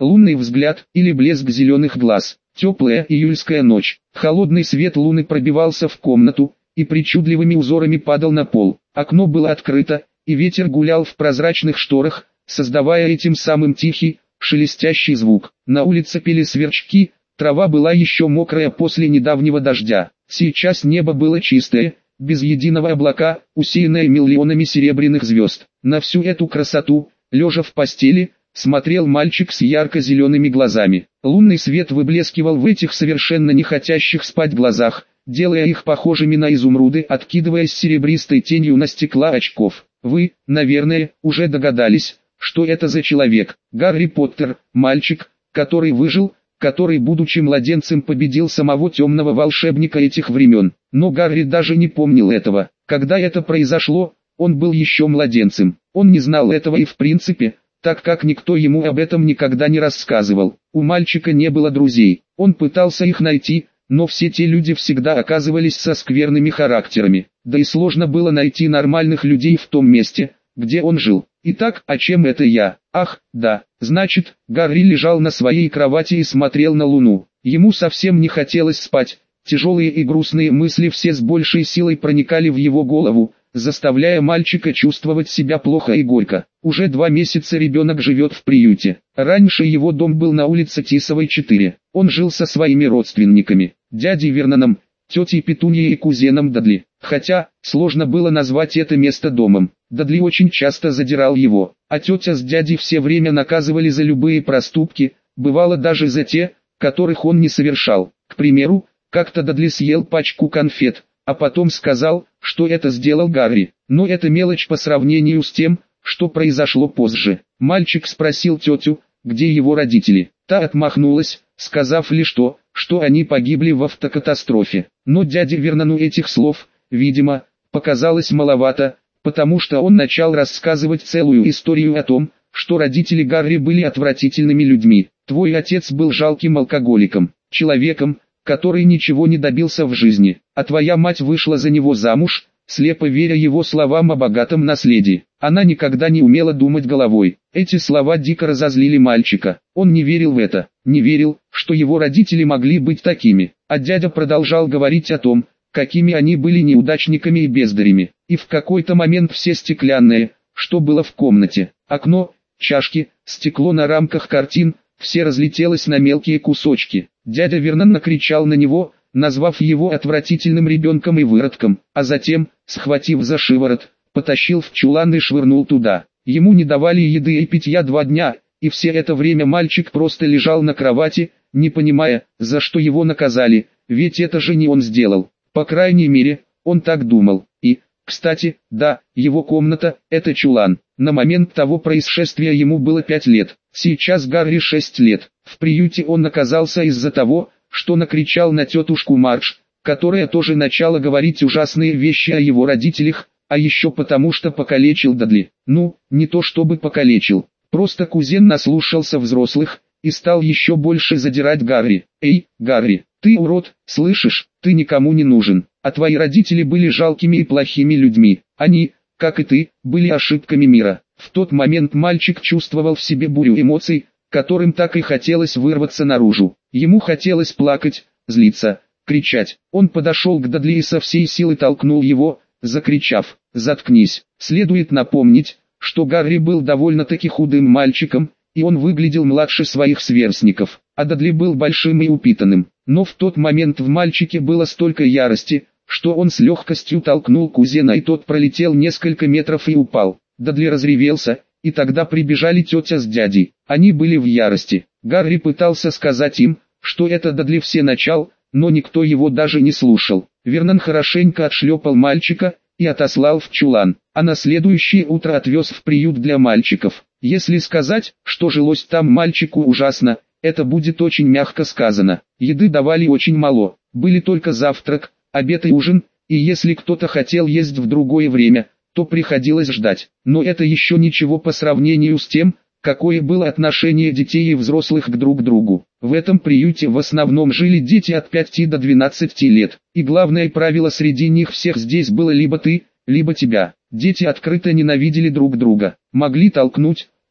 лунный взгляд или блеск зеленых глаз. Теплая июльская ночь. Холодный свет луны пробивался в комнату и причудливыми узорами падал на пол. Окно было открыто, и ветер гулял в прозрачных шторах, создавая этим самым тихий, шелестящий звук. На улице пели сверчки, трава была еще мокрая после недавнего дождя. Сейчас небо было чистое, без единого облака, усеянное миллионами серебряных звезд. На всю эту красоту, лежа в постели, смотрел мальчик с ярко-зелеными глазами. Лунный свет выблескивал в этих совершенно не хотящих спать глазах, делая их похожими на изумруды, откидываясь серебристой тенью на стекла очков. Вы, наверное, уже догадались, что это за человек. Гарри Поттер, мальчик, который выжил, который, будучи младенцем, победил самого темного волшебника этих времен. Но Гарри даже не помнил этого. Когда это произошло, он был еще младенцем. Он не знал этого и в принципе, так как никто ему об этом никогда не рассказывал. У мальчика не было друзей. Он пытался их найти, но все те люди всегда оказывались со скверными характерами. Да и сложно было найти нормальных людей в том месте, где он жил. Итак, о чем это я? Ах, да, значит, Гарри лежал на своей кровати и смотрел на луну. Ему совсем не хотелось спать. Тяжелые и грустные мысли все с большей силой проникали в его голову, заставляя мальчика чувствовать себя плохо и горько. Уже 2 месяца ребенок живет в приюте. Раньше его дом был на улице Тисовой, 4. Он жил со своими родственниками, дядей Верноном, тетей Петуньей и кузеном Дадли. Хотя, сложно было назвать это место домом. Дадли очень часто задирал его, а тетя с дядей все время наказывали за любые проступки, бывало даже за те, которых он не совершал. К примеру, как-то Дадли съел пачку конфет, а потом сказал, что это сделал Гарри. Но это мелочь по сравнению с тем, что произошло позже. Мальчик спросил тетю, где его родители. Та отмахнулась, сказав лишь то, что они погибли в автокатастрофе. Но дяде Вернону этих слов, видимо, показалось маловато, потому что он начал рассказывать целую историю о том, что родители Гарри были отвратительными людьми. Твой отец был жалким алкоголиком, человеком, который ничего не добился в жизни, а твоя мать вышла за него замуж, слепо веря его словам о богатом наследии. Она никогда не умела думать головой. Эти слова дико разозлили мальчика. Он не верил в это, не верил, что его родители могли быть такими. А дядя продолжал говорить о том, какими они были неудачниками и бездарями. И в какой-то момент все стеклянное, что было в комнате, окно, чашки, стекло на рамках картин, все разлетелось на мелкие кусочки. Дядя Вернон накричал на него, назвав его отвратительным ребенком и выродком, а затем, схватив за шиворот, потащил в чулан и швырнул туда. Ему не давали еды и питья 2 дня, и все это время мальчик просто лежал на кровати, не понимая, за что его наказали, ведь это же не он сделал. По крайней мере, он так думал. И, кстати, да, его комната – это чулан. На момент того происшествия ему было 5 лет. Сейчас Гарри 6 лет. В приюте он оказался из-за того, что накричал на тетушку Мардж, которая тоже начала говорить ужасные вещи о его родителях, а еще потому что покалечил Дадли. Ну, не то чтобы покалечил, просто кузен наслушался взрослых и стал еще больше задирать Гарри. Эй, Гарри, ты урод, слышишь, ты никому не нужен, а твои родители были жалкими и плохими людьми. Они, как и ты, были ошибками мира. В тот момент мальчик чувствовал в себе бурю эмоций, которым так и хотелось вырваться наружу. Ему хотелось плакать, злиться, кричать. Он подошел к Дадли и со всей силы толкнул его, закричав: «Заткнись!». Следует напомнить, что Гарри был довольно-таки худым мальчиком, и он выглядел младше своих сверстников, а Дадли был большим и упитанным. Но в тот момент в мальчике было столько ярости, что он с легкостью толкнул кузена, и тот пролетел несколько метров и упал. Дадли разревелся, и тогда прибежали тетя с дядей. Они были в ярости. Гарри пытался сказать им, что это Дадли все начал, но никто его даже не слушал. Вернон хорошенько отшлепал мальчика и отослал в чулан, а на следующее утро отвез в приют для мальчиков. Если сказать, что жилось там мальчику ужасно, это будет очень мягко сказано. Еды давали очень мало, были только завтрак, обед и ужин, и если кто-то хотел есть в другое время, то приходилось ждать. Но это еще ничего по сравнению с тем, какое было отношение детей и взрослых к друг другу. В этом приюте в основном жили дети от 5 до 12 лет, и главное правило среди них всех здесь было либо ты, либо тебя. Дети открыто ненавидели друг друга, могли толкнуть,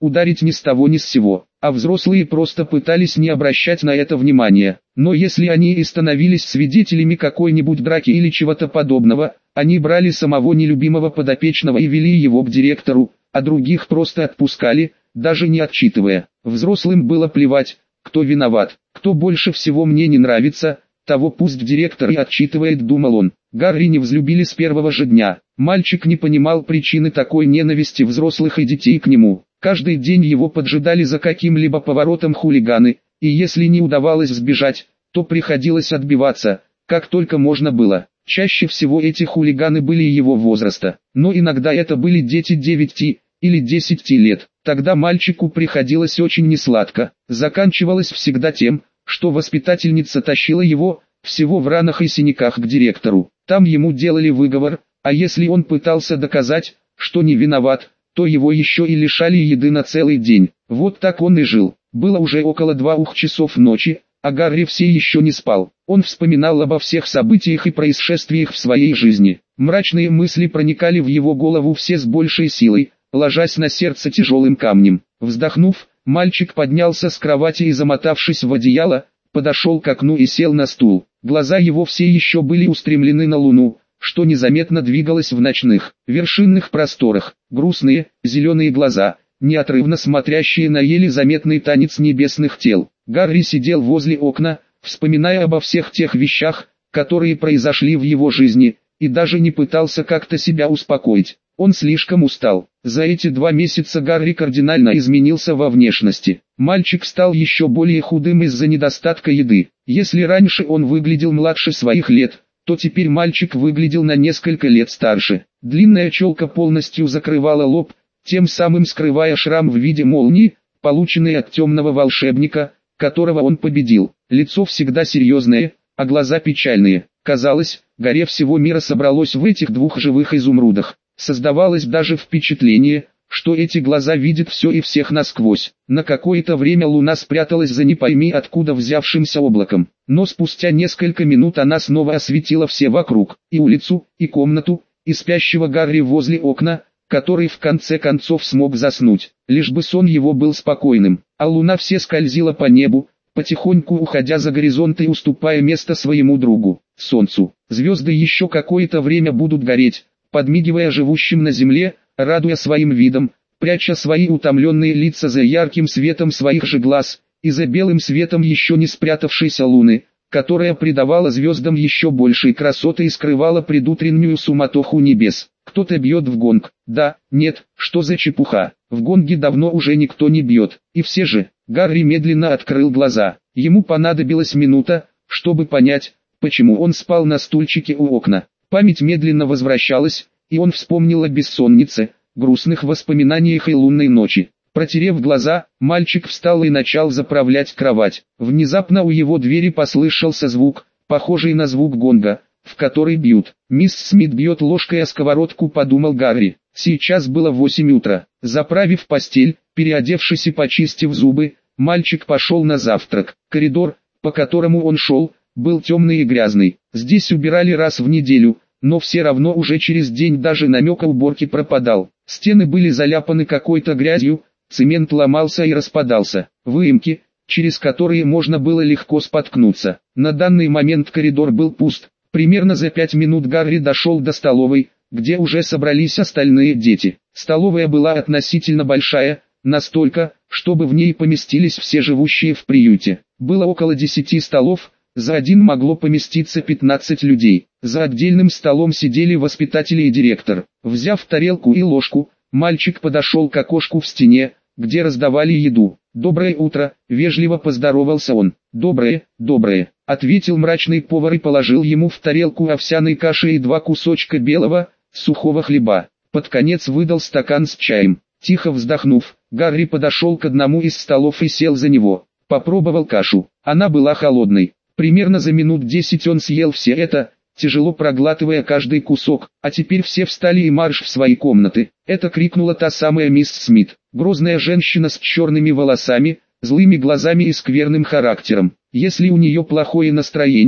ударить ни с того ни с сего, а взрослые просто пытались не обращать на это внимания. Но если они и становились свидетелями какой-нибудь драки или чего-то подобного, они брали самого нелюбимого подопечного и вели его к директору, а других просто отпускали, даже не отчитывая. Взрослым было плевать, кто виноват, кто больше всего мне не нравится, того пусть директор и отчитывает, думал он. Гарри не взлюбили с первого же дня. Мальчик не понимал причины такой ненависти взрослых и детей к нему. Каждый день его поджидали за каким-либо поворотом хулиганы, и если не удавалось сбежать, то приходилось отбиваться, как только можно было. Чаще всего эти хулиганы были его возраста, но иногда это были дети 9 или 10 лет. Тогда мальчику приходилось очень несладко. Заканчивалось всегда тем, что воспитательница тащила его, всего в ранах и синяках, к директору. Там ему делали выговор, а если он пытался доказать, что не виноват, то его еще и лишали еды на целый день. Вот так он и жил. Было уже около 2 часов ночи, а Гарри все еще не спал. Он вспоминал обо всех событиях и происшествиях в своей жизни. Мрачные мысли проникали в его голову все с большей силой, ложась на сердце тяжелым камнем. Вздохнув, мальчик поднялся с кровати и, замотавшись в одеяло, подошел к окну и сел на стул. Глаза его все еще были устремлены на луну, что незаметно двигалась в ночных, вершинных просторах. Грустные, зеленые глаза, неотрывно смотрящие на еле заметный танец небесных тел. Гарри сидел возле окна, вспоминая обо всех тех вещах, которые произошли в его жизни, и даже не пытался как-то себя успокоить. Он слишком устал. За эти 2 месяца Гарри кардинально изменился во внешности. Мальчик стал еще более худым из-за недостатка еды. Если раньше он выглядел младше своих лет, то теперь мальчик выглядел на несколько лет старше. Длинная челка полностью закрывала лоб, тем самым скрывая шрам в виде молнии, полученный от темного волшебника, которого он победил. Лицо всегда серьезное, а глаза печальные. Казалось, горе всего мира собралось в этих 2 живых изумрудах. Создавалось даже впечатление, что эти глаза видят все и всех насквозь. На какое-то время луна спряталась за не пойми откуда взявшимся облаком, но спустя несколько минут она снова осветила все вокруг, и улицу, и комнату, и спящего Гарри возле окна, который в конце концов смог заснуть, лишь бы сон его был спокойным, а луна все скользила по небу, потихоньку уходя за горизонт и уступая место своему другу, солнцу. Звезды еще какое-то время будут гореть, подмигивая живущим на земле, радуя своим видом, пряча свои утомленные лица за ярким светом своих же глаз, и за белым светом еще не спрятавшейся луны, которая придавала звездам еще большей красоты и скрывала предутреннюю суматоху небес. Кто-то бьет в гонг. Да, нет, что за чепуха. В гонге давно уже никто не бьет. И все же, Гарри медленно открыл глаза. Ему понадобилась минута, чтобы понять, почему он спал на стульчике у окна. Память медленно возвращалась, и он вспомнил о бессоннице, грустных воспоминаниях и лунной ночи. Протерев глаза, мальчик встал и начал заправлять кровать. Внезапно у его двери послышался звук, похожий на звук гонга, в который бьют. «Мисс Смит бьет ложкой о сковородку», — подумал Гарри. Сейчас было 8 утра. Заправив постель, переодевшись и почистив зубы, мальчик пошел на завтрак. Коридор, по которому он шел, был темный и грязный. Здесь убирали раз в неделю, но все равно уже через день даже намека уборки пропадал. Стены были заляпаны какой-то грязью, цемент ломался и распадался. Выемки, через которые можно было легко споткнуться. На данный момент коридор был пуст. Примерно за 5 минут Гарри дошел до столовой, где уже собрались остальные дети. Столовая была относительно большая, настолько, чтобы в ней поместились все живущие в приюте. Было около 10 столов, за один могло поместиться 15 людей. За отдельным столом сидели воспитатели и директор. Взяв тарелку и ложку, мальчик подошел к окошку в стене, где раздавали еду. «Доброе утро», — вежливо поздоровался он. «Доброе, доброе», — ответил мрачный повар и положил ему в тарелку овсяной каши и 2 кусочка белого, сухого хлеба. Под конец выдал стакан с чаем. Тихо вздохнув, Гарри подошел к одному из столов и сел за него. Попробовал кашу. Она была холодной. Примерно за минут 10 он съел все это, тяжело проглатывая каждый кусок. А теперь все встали и марш в свои комнаты. Это крикнула та самая мисс Смит. Грозная женщина с черными волосами, злыми глазами и скверным характером. Если у нее плохое настроение,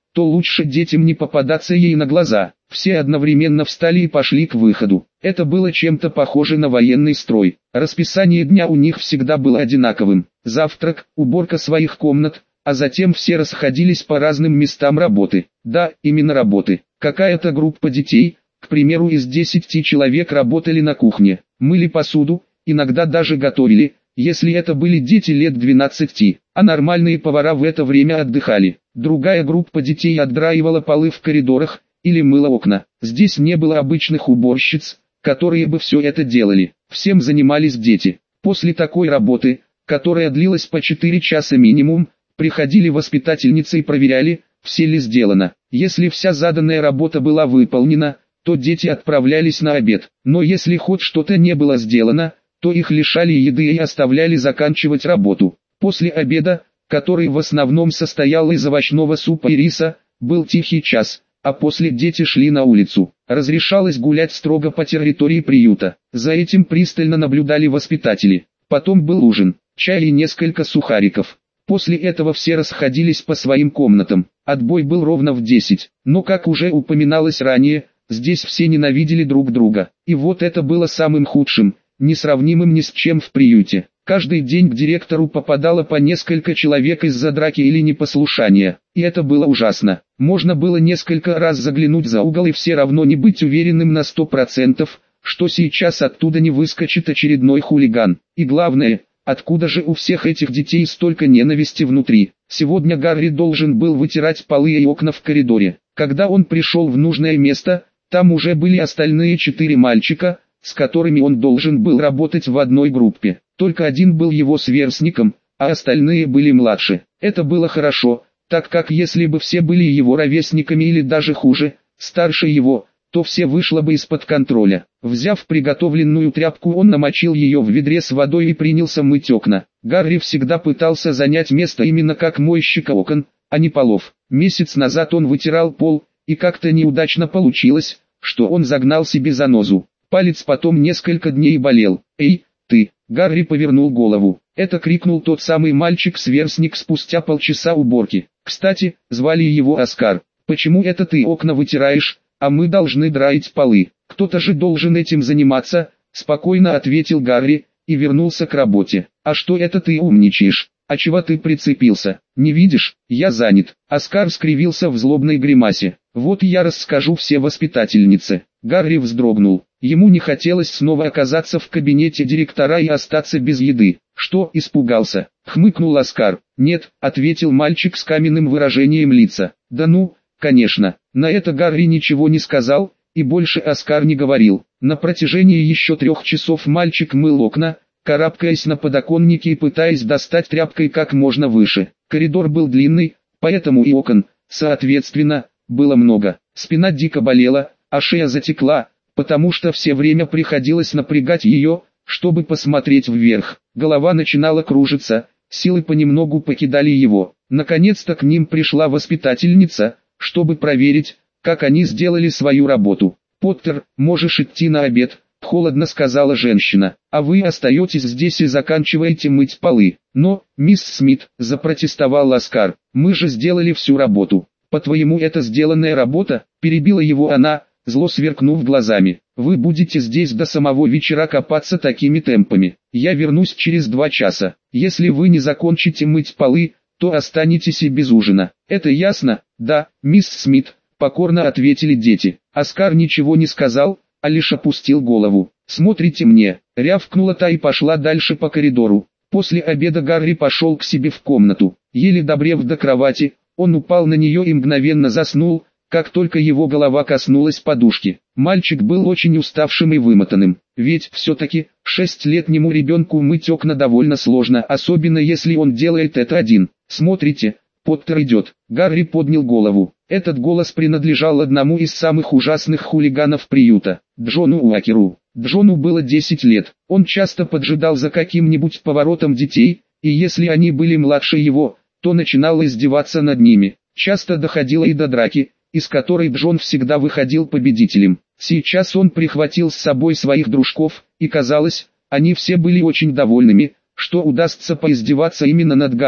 то лучше детям не попадаться ей на глаза. Все одновременно встали и пошли к выходу. Это было чем-то похоже на военный строй. Расписание дня у них всегда было одинаковым. Завтрак, уборка своих комнат, а затем все расходились по разным местам работы. Да, именно работы. Какая-то группа детей, к примеру из 10 человек, работали на кухне, мыли посуду, иногда даже готовили, если это были дети лет 12, а нормальные повара в это время отдыхали. Другая группа детей отдраивала полы в коридорах или мыла окна. Здесь не было обычных уборщиц, которые бы все это делали. Всем занимались дети. После такой работы, которая длилась по 4 часа минимум, приходили воспитательницы и проверяли, все ли сделано. Если вся заданная работа была выполнена, то дети отправлялись на обед. Но если хоть что-то не было сделано, то их лишали еды и оставляли заканчивать работу. После обеда, который в основном состоял из овощного супа и риса, был тихий час, а после дети шли на улицу. Разрешалось гулять строго по территории приюта. За этим пристально наблюдали воспитатели. Потом был ужин, чай и несколько сухариков. После этого все расходились по своим комнатам. Отбой был ровно в 10, но, как уже упоминалось ранее, здесь все ненавидели друг друга. И вот это было самым худшим, несравнимым ни с чем в приюте. Каждый день к директору попадало по несколько человек из-за драки или непослушания. И это было ужасно. Можно было несколько раз заглянуть за угол и все равно не быть уверенным на 100%, что сейчас оттуда не выскочит очередной хулиган. И главное, откуда же у всех этих детей столько ненависти внутри? Сегодня Гарри должен был вытирать полы и окна в коридоре. Когда он пришел в нужное место, там уже были остальные 4 мальчика, с которыми он должен был работать в одной группе. Только один был его сверстником, а остальные были младше. Это было хорошо, так как если бы все были его ровесниками или даже хуже, старше его, то все вышло бы из-под контроля. Взяв приготовленную тряпку, он намочил ее в ведре с водой и принялся мыть окна. Гарри всегда пытался занять место именно как мойщика окон, а не полов. Месяц назад он вытирал пол, и как-то неудачно получилось, что он загнал себе занозу. Палец потом несколько дней болел. «Эй, ты!» Гарри повернул голову. Это крикнул тот самый мальчик-сверстник спустя полчаса уборки. Кстати, звали его Оскар. «Почему это ты окна вытираешь, а мы должны драить полы? Кто-то же должен этим заниматься», — спокойно ответил Гарри, и вернулся к работе. «А что это ты умничаешь? А чего ты прицепился? Не видишь, я занят». Оскар скривился в злобной гримасе. «Вот я расскажу все воспитательнице». Гарри вздрогнул. Ему не хотелось снова оказаться в кабинете директора и остаться без еды. «Что, испугался?» — хмыкнул Оскар. «Нет», — ответил мальчик с каменным выражением лица. «Да ну, конечно». На это Гарри ничего не сказал, и больше Оскар не говорил. На протяжении еще 3 часов мальчик мыл окна, карабкаясь на подоконнике и пытаясь достать тряпкой как можно выше. Коридор был длинный, поэтому и окон, соответственно, было много. Спина дико болела, а шея затекла, потому что все время приходилось напрягать ее, чтобы посмотреть вверх. Голова начинала кружиться, силы понемногу покидали его. Наконец-то к ним пришла воспитательница, чтобы проверить, как они сделали свою работу. «Поттер, можешь идти на обед», — холодно сказала женщина. «А вы остаетесь здесь и заканчиваете мыть полы». «Но, мисс Смит», — запротестовал Оскар, — «мы же сделали всю работу». «По-твоему, это сделанная работа?» — перебила его она, зло сверкнув глазами. «Вы будете здесь до самого вечера копаться такими темпами. Я вернусь через 2 часа. Если вы не закончите мыть полы, то останетесь и без ужина. Это ясно?» «Да, мисс Смит», — покорно ответили дети. Оскар ничего не сказал, а лишь опустил голову. «Смотрите мне», — рявкнула та и пошла дальше по коридору. После обеда Гарри пошел к себе в комнату. Еле добрев до кровати, он упал на нее и мгновенно заснул, как только его голова коснулась подушки. Мальчик был очень уставшим и вымотанным, ведь все-таки 6-летнему ребенку мыть окна довольно сложно, особенно если он делает это один. «Смотрите, Поттер идет». Гарри поднял голову. Этот голос принадлежал одному из самых ужасных хулиганов приюта, Джону Уокеру. Джону было 10 лет, он часто поджидал за каким-нибудь поворотом детей, и если они были младше его, то начинал издеваться над ними. Часто доходило и до драки, из которой Джон всегда выходил победителем. Сейчас он прихватил с собой своих дружков, и казалось, они все были очень довольными, что удастся поиздеваться именно над Гарри.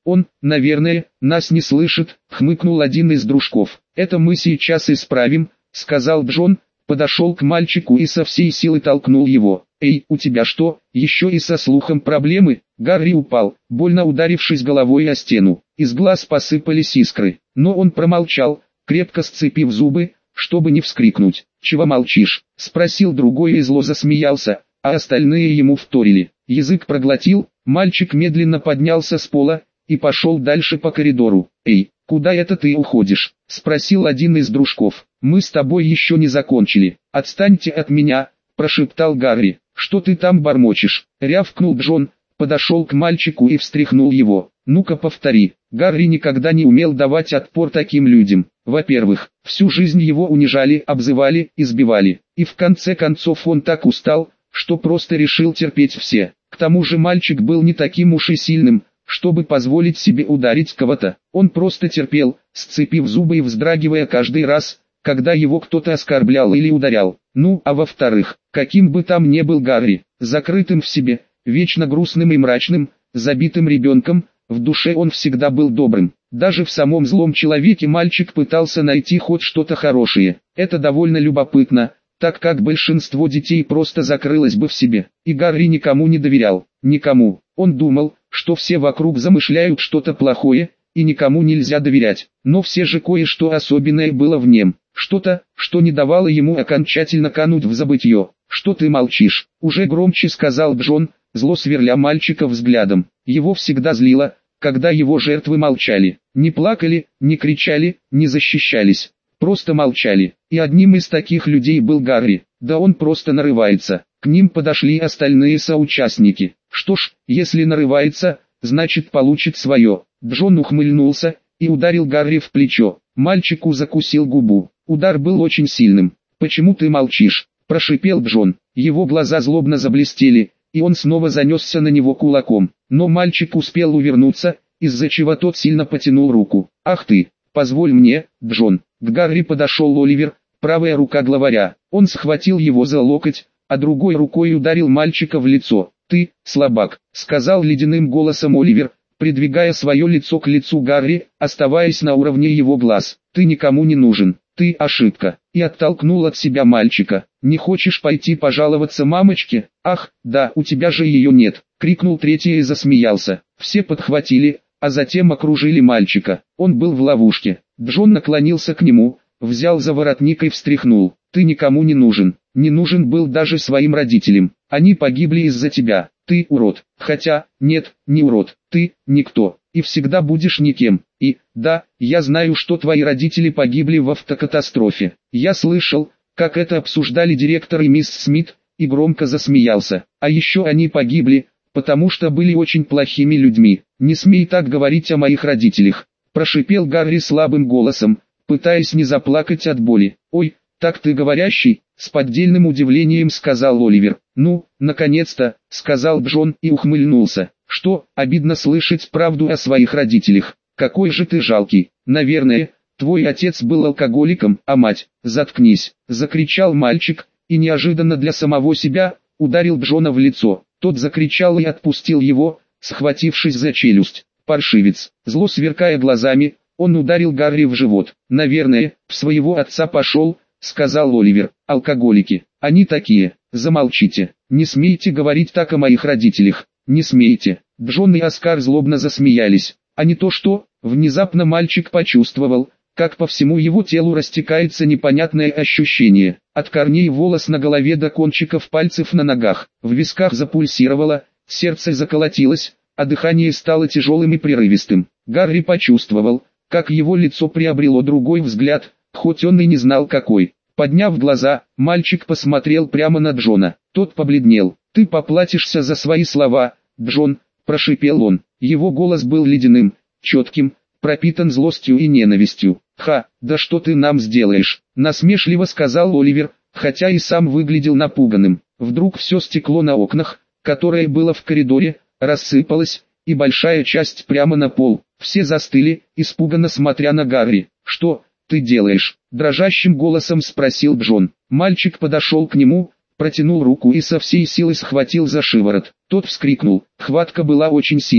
Он, наверное, нас не слышит, хмыкнул один из дружков. Это мы сейчас исправим, сказал Джон, подошел к мальчику и со всей силы толкнул его. Эй, у тебя что, еще и со слухом проблемы? Гарри упал, больно ударившись головой о стену. Из глаз посыпались искры, но он промолчал, крепко сцепив зубы, чтобы не вскрикнуть. «Чего молчишь?» — спросил другой и зло засмеялся, а остальные ему вторили. Язык проглотил, мальчик медленно поднялся с пола и пошел дальше по коридору. «Эй, куда это ты уходишь?» — спросил один из дружков. «Мы с тобой еще не закончили. Отстаньте от меня!» — прошептал Гарри. «Что ты там бормочешь?» — рявкнул Джон, подошел к мальчику и встряхнул его. «Ну-ка повтори». Гарри никогда не умел давать отпор таким людям. Во-первых, всю жизнь его унижали, обзывали, избивали. И в конце концов он так устал, что просто решил терпеть все. К тому же мальчик был не таким уж и сильным, чтобы позволить себе ударить кого-то. Он просто терпел, сцепив зубы и вздрагивая каждый раз, когда его кто-то оскорблял или ударял. Ну, а во-вторых, каким бы там ни был Гарри, закрытым в себе, вечно грустным и мрачным, забитым ребенком, в душе он всегда был добрым. Даже в самом злом человеке мальчик пытался найти хоть что-то хорошее. Это довольно любопытно, так как большинство детей просто закрылось бы в себе. И Гарри никому не доверял. Никому. Он думал, что все вокруг замышляют что-то плохое, и никому нельзя доверять. Но все же кое-что особенное было в нем. Что-то, что не давало ему окончательно кануть в забытье. «Что ты молчишь?» — уже громче сказал Джон, зло сверля мальчика взглядом. Его всегда злило, когда его жертвы молчали. Не плакали, не кричали, не защищались. Просто молчали. И одним из таких людей был Гарри. Да он просто нарывается. К ним подошли остальные соучастники. Что ж, если нарывается, значит получит свое. Джон ухмыльнулся и ударил Гарри в плечо. Мальчику закусил губу. Удар был очень сильным. «Почему ты молчишь?» – прошипел Джон. Его глаза злобно заблестели, и он снова занесся на него кулаком. Но мальчик успел увернуться, из-за чего тот сильно потянул руку. «Ах ты, позволь мне, Джон!» К Гарри подошел Оливер, правая рука главаря. Он схватил его за локоть, а другой рукой ударил мальчика в лицо. «Ты, слабак», — сказал ледяным голосом Оливер, придвигая свое лицо к лицу Гарри, оставаясь на уровне его глаз. «Ты никому не нужен, ты ошибка», и оттолкнул от себя мальчика. «Не хочешь пойти пожаловаться мамочке? Ах, да, у тебя же ее нет», — крикнул третий и засмеялся. Все подхватили, а затем окружили мальчика. Он был в ловушке. Джон наклонился к нему, взял за воротник и встряхнул. «Ты никому не нужен, не нужен был даже своим родителям. Они погибли из-за тебя. Ты урод. Хотя, нет, не урод. Ты никто. И всегда будешь никем. И, да, я знаю, что твои родители погибли в автокатастрофе. Я слышал, как это обсуждали директор и мисс Смит, и громко засмеялся. А еще они погибли, потому что были очень плохими людьми. Не смей так говорить о моих родителях», — прошипел Гарри слабым голосом, пытаясь не заплакать от боли. «Ой, так ты говорящий», — с поддельным удивлением сказал Оливер. «Ну, наконец-то», — сказал Джон и ухмыльнулся. «Что, обидно слышать правду о своих родителях? Какой же ты жалкий. Наверное, твой отец был алкоголиком, а мать...» «Заткнись», — закричал мальчик, и неожиданно для самого себя, ударил Джона в лицо. Тот закричал и отпустил его, схватившись за челюсть. «Паршивец», зло сверкая глазами, он ударил Гарри в живот. «Наверное, в своего отца пошел», — сказал Оливер. «Алкоголики, они такие». «Замолчите, не смейте говорить так о моих родителях, не смейте». Джон и Оскар злобно засмеялись. А не то что, внезапно мальчик почувствовал, как по всему его телу растекается непонятное ощущение. От корней волос на голове до кончиков пальцев на ногах. В висках запульсировало, сердце заколотилось, а дыхание стало тяжелым и прерывистым. Гарри почувствовал, как его лицо приобрело другой взгляд, хоть он и не знал какой. Подняв глаза, мальчик посмотрел прямо на Джона. Тот побледнел. «Ты поплатишься за свои слова, Джон», – прошипел он. Его голос был ледяным, четким, пропитан злостью и ненавистью. «Ха, да что ты нам сделаешь?» – насмешливо сказал Оливер, хотя и сам выглядел напуганным. Вдруг все стекло на окнах, которое было в коридоре, рассыпалось, и большая часть прямо на пол. Все застыли, испуганно смотря на Гарри. «Что ты делаешь?» – дрожащим голосом спросил Джон. Мальчик подошел к нему, протянул руку и со всей силы схватил за шиворот. Тот вскрикнул. Хватка была очень сильной.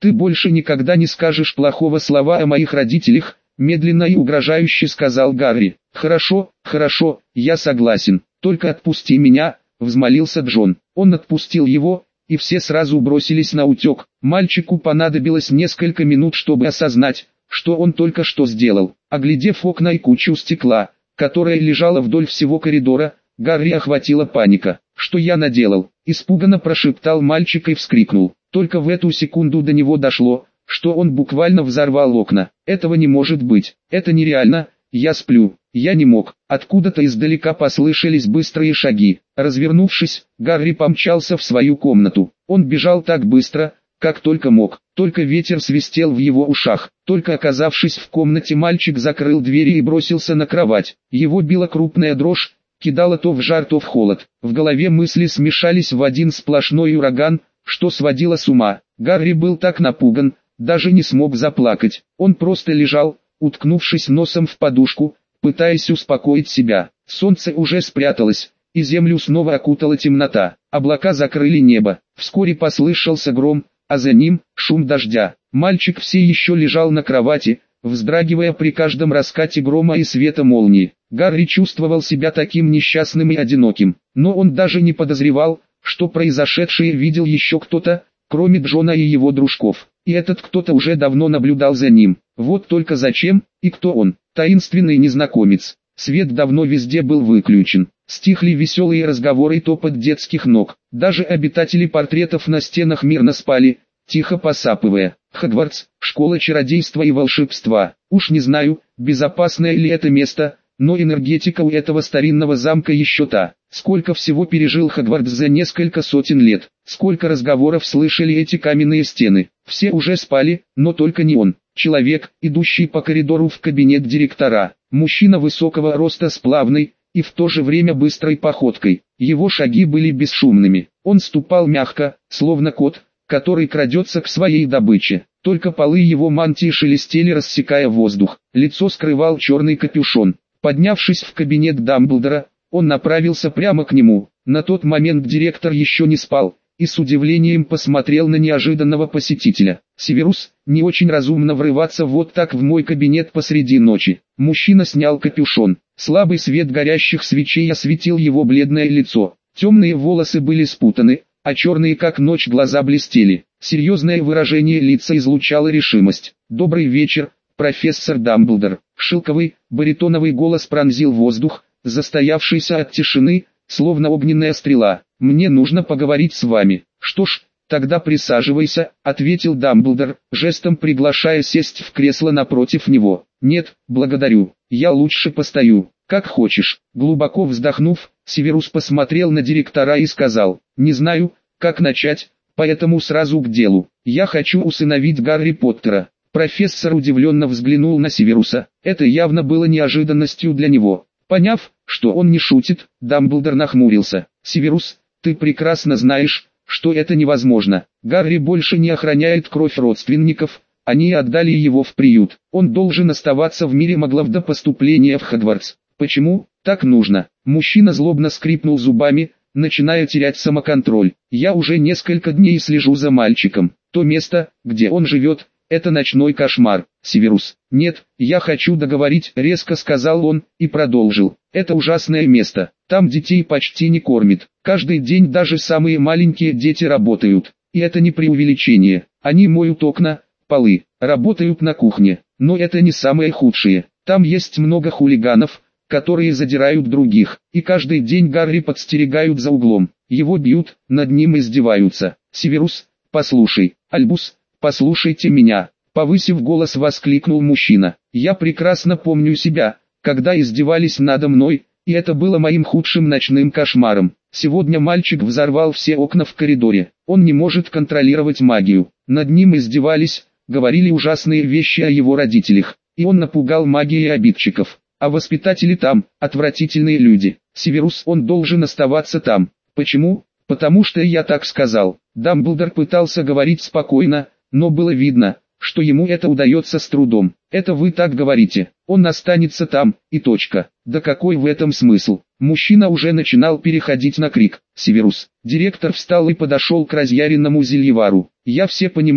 Ты больше никогда не скажешь плохого слова о моих родителях, медленно и угрожающе сказал Гарри. Хорошо, хорошо, я согласен, только отпусти меня, взмолился Джон. Он отпустил его, и все сразу бросились на утек. Мальчику понадобилось несколько минут, чтобы осознать, что он только что сделал. Оглядев окна и кучу стекла, которая лежала вдоль всего коридора, Гарри охватила паника. «Что я наделал?» – испуганно прошептал мальчик и вскрикнул. Только в эту секунду до него дошло, что он буквально взорвал окна. «Этого не может быть, это нереально, я сплю». Я не мог. Откуда-то издалека послышались быстрые шаги. Развернувшись, Гарри помчался в свою комнату. Он бежал так быстро, как только мог. Только ветер свистел в его ушах. Только оказавшись в комнате, мальчик закрыл двери и бросился на кровать. Его била крупная дрожь, кидала то в жар, то в холод. В голове мысли смешались в один сплошной ураган, что сводило с ума. Гарри был так напуган, даже не смог заплакать. Он просто лежал, уткнувшись носом в подушку, пытаясь успокоить себя. Солнце уже спряталось, и землю снова окутала темнота. Облака закрыли небо. Вскоре послышался гром, а за ним шум дождя. Мальчик все еще лежал на кровати, вздрагивая при каждом раскате грома и света молнии. Гарри чувствовал себя таким несчастным и одиноким, но он даже не подозревал, что произошедшее видел еще кто-то, кроме Джона и его дружков. И этот кто-то уже давно наблюдал за ним. Вот только зачем, и кто он? Таинственный незнакомец. Свет давно везде был выключен. Стихли веселые разговоры и топот детских ног. Даже обитатели портретов на стенах мирно спали, тихо посапывая. Хогвартс, школа чародейства и волшебства. Уж не знаю, безопасное ли это место, но энергетика у этого старинного замка еще та. Сколько всего пережил Хогвартс за несколько сотен лет. Сколько разговоров слышали эти каменные стены. Все уже спали, но только не он. Человек, идущий по коридору в кабинет директора. Мужчина высокого роста с плавной и в то же время быстрой походкой. Его шаги были бесшумными. Он ступал мягко, словно кот, который крадется к своей добыче. Только полы его мантии шелестели, рассекая воздух. Лицо скрывал черный капюшон. Поднявшись в кабинет Дамблдора, он направился прямо к нему. На тот момент директор еще не спал, и с удивлением посмотрел на неожиданного посетителя. «Северус, не очень разумно врываться вот так в мой кабинет посреди ночи». Мужчина снял капюшон. Слабый свет горящих свечей осветил его бледное лицо. Темные волосы были спутаны, а черные как ночь глаза блестели. Серьезное выражение лица излучало решимость. «Добрый вечер, профессор Дамблдор». Шелковый, баритоновый голос пронзил воздух, застоявшийся от тишины, словно огненная стрела. «Мне нужно поговорить с вами». «Что ж, тогда присаживайся», — ответил Дамблдор, жестом приглашая сесть в кресло напротив него. «Нет, благодарю, я лучше постою». «Как хочешь». Глубоко вздохнув, Северус посмотрел на директора и сказал: «Не знаю, как начать, поэтому сразу к делу. Я хочу усыновить Гарри Поттера». Профессор удивленно взглянул на Северуса. Это явно было неожиданностью для него. Поняв, что он не шутит, Дамблдор нахмурился. «Северус, ты прекрасно знаешь, что это невозможно. Гарри больше не охраняет кровь родственников, они отдали его в приют. Он должен оставаться в мире маглов до поступления в Хогвартс. Почему? Так нужно». Мужчина злобно скрипнул зубами, начиная терять самоконтроль. «Я уже несколько дней слежу за мальчиком. То место, где он живет, это ночной кошмар, Северус». «Нет, я хочу договорить», — резко сказал он, и продолжил. «Это ужасное место. Там детей почти не кормят. Каждый день даже самые маленькие дети работают. И это не преувеличение. Они моют окна, полы, работают на кухне. Но это не самое худшее. Там есть много хулиганов, которые задирают других. И каждый день Гарри подстерегают за углом. Его бьют, над ним издеваются. Северус, послушай, Альбус, послушайте меня», — повысив голос, воскликнул мужчина. «Я прекрасно помню себя, когда издевались надо мной, и это было моим худшим ночным кошмаром. Сегодня мальчик взорвал все окна в коридоре. Он не может контролировать магию. Над ним издевались, говорили ужасные вещи о его родителях, и он напугал магией обидчиков. А воспитатели там — отвратительные люди. Северус, он должен оставаться там. Почему? Потому что я так сказал». Дамблдор пытался говорить спокойно, но было видно, что ему это удается с трудом. «Это вы так говорите. Он останется там, и точка». «Да какой в этом смысл?» Мужчина уже начинал переходить на крик. «Северус». Директор встал и подошел к разъяренному Зельевару. «Я все понимаю,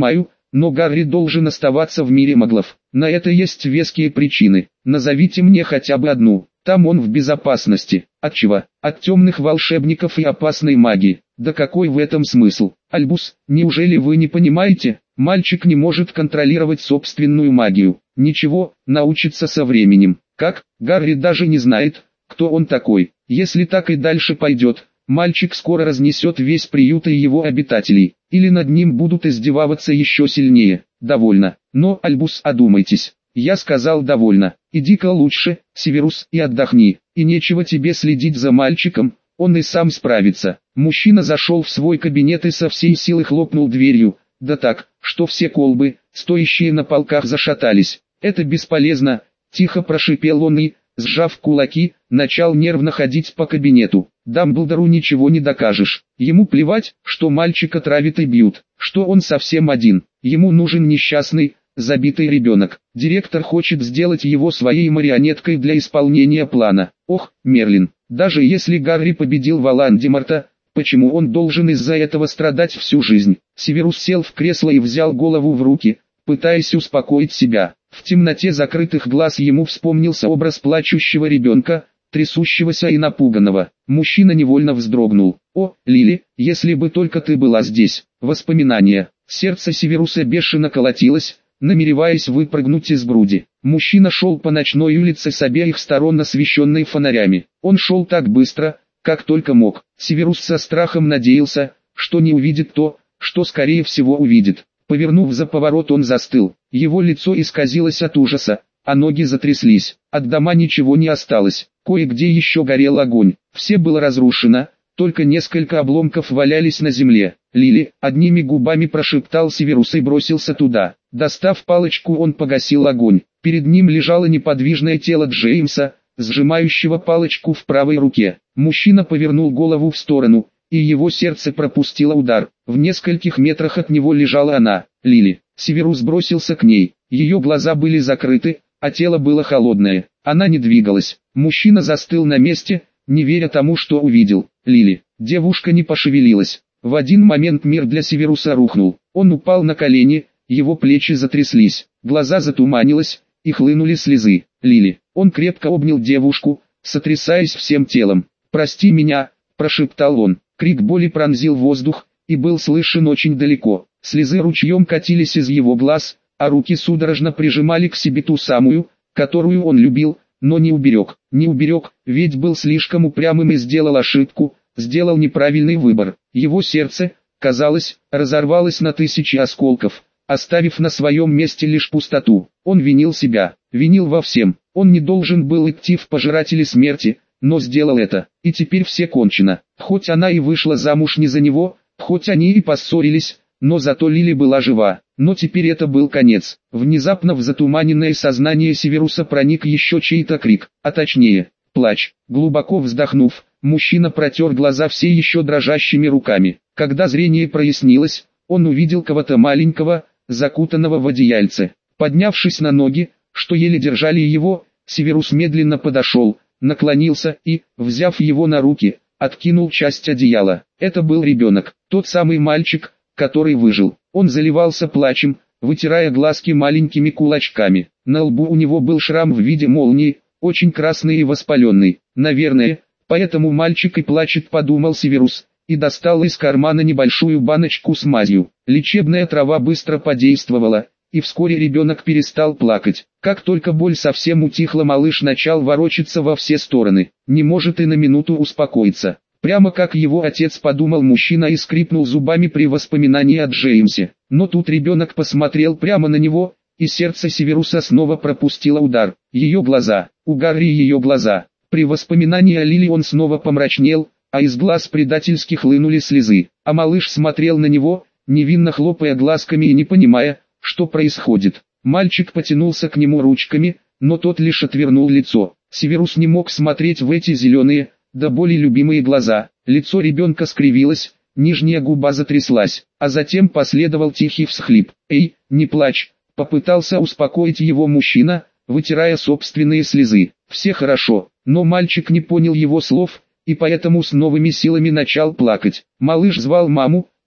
но Гарри должен оставаться в мире маглов. На это есть веские причины. Назовите мне хотя бы одну. Там он в безопасности. От чего? От темных волшебников и опасной магии. Да какой в этом смысл? Альбус, неужели вы не понимаете? Мальчик не может контролировать собственную магию. Ничего, научится со временем. Как? Гарри даже не знает, кто он такой. Если так и дальше пойдет, мальчик скоро разнесет весь приют и его обитателей. Или над ним будут издеваться еще сильнее. Довольно. Но, Альбус, одумайтесь. Я сказал довольно. Иди-ка лучше, Северус, и отдохни. И нечего тебе следить за мальчиком, он и сам справится. Мужчина зашел в свой кабинет и со всей силы хлопнул дверью. Да так, что все колбы, стоящие на полках, зашатались. Это бесполезно, тихо прошипел он и, сжав кулаки, начал нервно ходить по кабинету. Дамблдору ничего не докажешь. Ему плевать, что мальчика травят и бьют, что он совсем один. Ему нужен несчастный, забитый ребенок. Директор хочет сделать его своей марионеткой для исполнения плана. Ох, Мерлин, даже если Гарри победил Волан-де-Морта, почему он должен из-за этого страдать всю жизнь? Северус сел в кресло и взял голову в руки, пытаясь успокоить себя. В темноте закрытых глаз ему вспомнился образ плачущего ребенка, трясущегося и напуганного. Мужчина невольно вздрогнул. «О, Лили, если бы только ты была здесь!» Воспоминания. Сердце Северуса бешено колотилось, намереваясь выпрыгнуть из груди. Мужчина шел по ночной улице с обеих сторон освещенной фонарями. Он шел так быстро, как только мог. Северус со страхом надеялся, что не увидит то, что скорее всего увидит. Повернув за поворот, он застыл. Его лицо исказилось от ужаса, а ноги затряслись. От дома ничего не осталось. Кое-где еще горел огонь. Все было разрушено, только несколько обломков валялись на земле. «Лили», одними губами прошептал Северус и бросился туда. Достав палочку, он погасил огонь. Перед ним лежало неподвижное тело Джеймса, сжимающего палочку в правой руке. Мужчина повернул голову в сторону, и его сердце пропустило удар. В нескольких метрах от него лежала она, Лили. Северус бросился к ней. Ее глаза были закрыты, а тело было холодное. Она не двигалась. Мужчина застыл на месте, не веря тому, что увидел. Лили. Девушка не пошевелилась. В один момент мир для Северуса рухнул. Он упал на колени, его плечи затряслись, глаза затуманилось, и хлынули слезы. Лили. Он крепко обнял девушку, сотрясаясь всем телом. «Прости меня», – прошептал он. Крик боли пронзил воздух, и был слышен очень далеко. Слезы ручьем катились из его глаз, а руки судорожно прижимали к себе ту самую, которую он любил, но не уберег. Не уберег, ведь был слишком упрямым и сделал ошибку, сделал неправильный выбор. Его сердце, казалось, разорвалось на тысячи осколков, оставив на своем месте лишь пустоту. Он винил себя, винил во всем. Он не должен был идти в пожиратели смерти, но сделал это, и теперь все кончено. Хоть она и вышла замуж не за него, хоть они и поссорились, но зато Лили была жива. Но теперь это был конец. Внезапно в затуманенное сознание Северуса проник еще чей-то крик, а точнее, плач. Глубоко вздохнув, мужчина протер глаза все еще дрожащими руками. Когда зрение прояснилось, он увидел кого-то маленького, закутанного в одеяльце. Поднявшись на ноги, что еле держали его, Северус медленно подошел, наклонился и, взяв его на руки, откинул часть одеяла. Это был ребенок, тот самый мальчик, который выжил. Он заливался плачем, вытирая глазки маленькими кулачками. На лбу у него был шрам в виде молнии, очень красный и воспаленный. Наверное, поэтому мальчик и плачет, подумал Северус, и достал из кармана небольшую баночку с мазью. Лечебная трава быстро подействовала, и вскоре ребенок перестал плакать. Как только боль совсем утихла, малыш начал ворочаться во все стороны. Не может и на минуту успокоиться. Прямо как его отец, подумал мужчина и скрипнул зубами при воспоминании о Джеймсе. Но тут ребенок посмотрел прямо на него, и сердце Северуса снова пропустило удар. Ее глаза, у Гарри ее глаза. При воспоминании о Лили он снова помрачнел, а из глаз предательски хлынули слезы. А малыш смотрел на него, невинно хлопая глазками и не понимая, что происходит. Мальчик потянулся к нему ручками, но тот лишь отвернул лицо. Северус не мог смотреть в эти зеленые, до боли любимые глаза. Лицо ребенка скривилось, нижняя губа затряслась, а затем последовал тихий всхлип. «Эй, не плачь!» — попытался успокоить его мужчина, вытирая собственные слезы. «Все хорошо», но мальчик не понял его слов, и поэтому с новыми силами начал плакать. Малыш звал маму,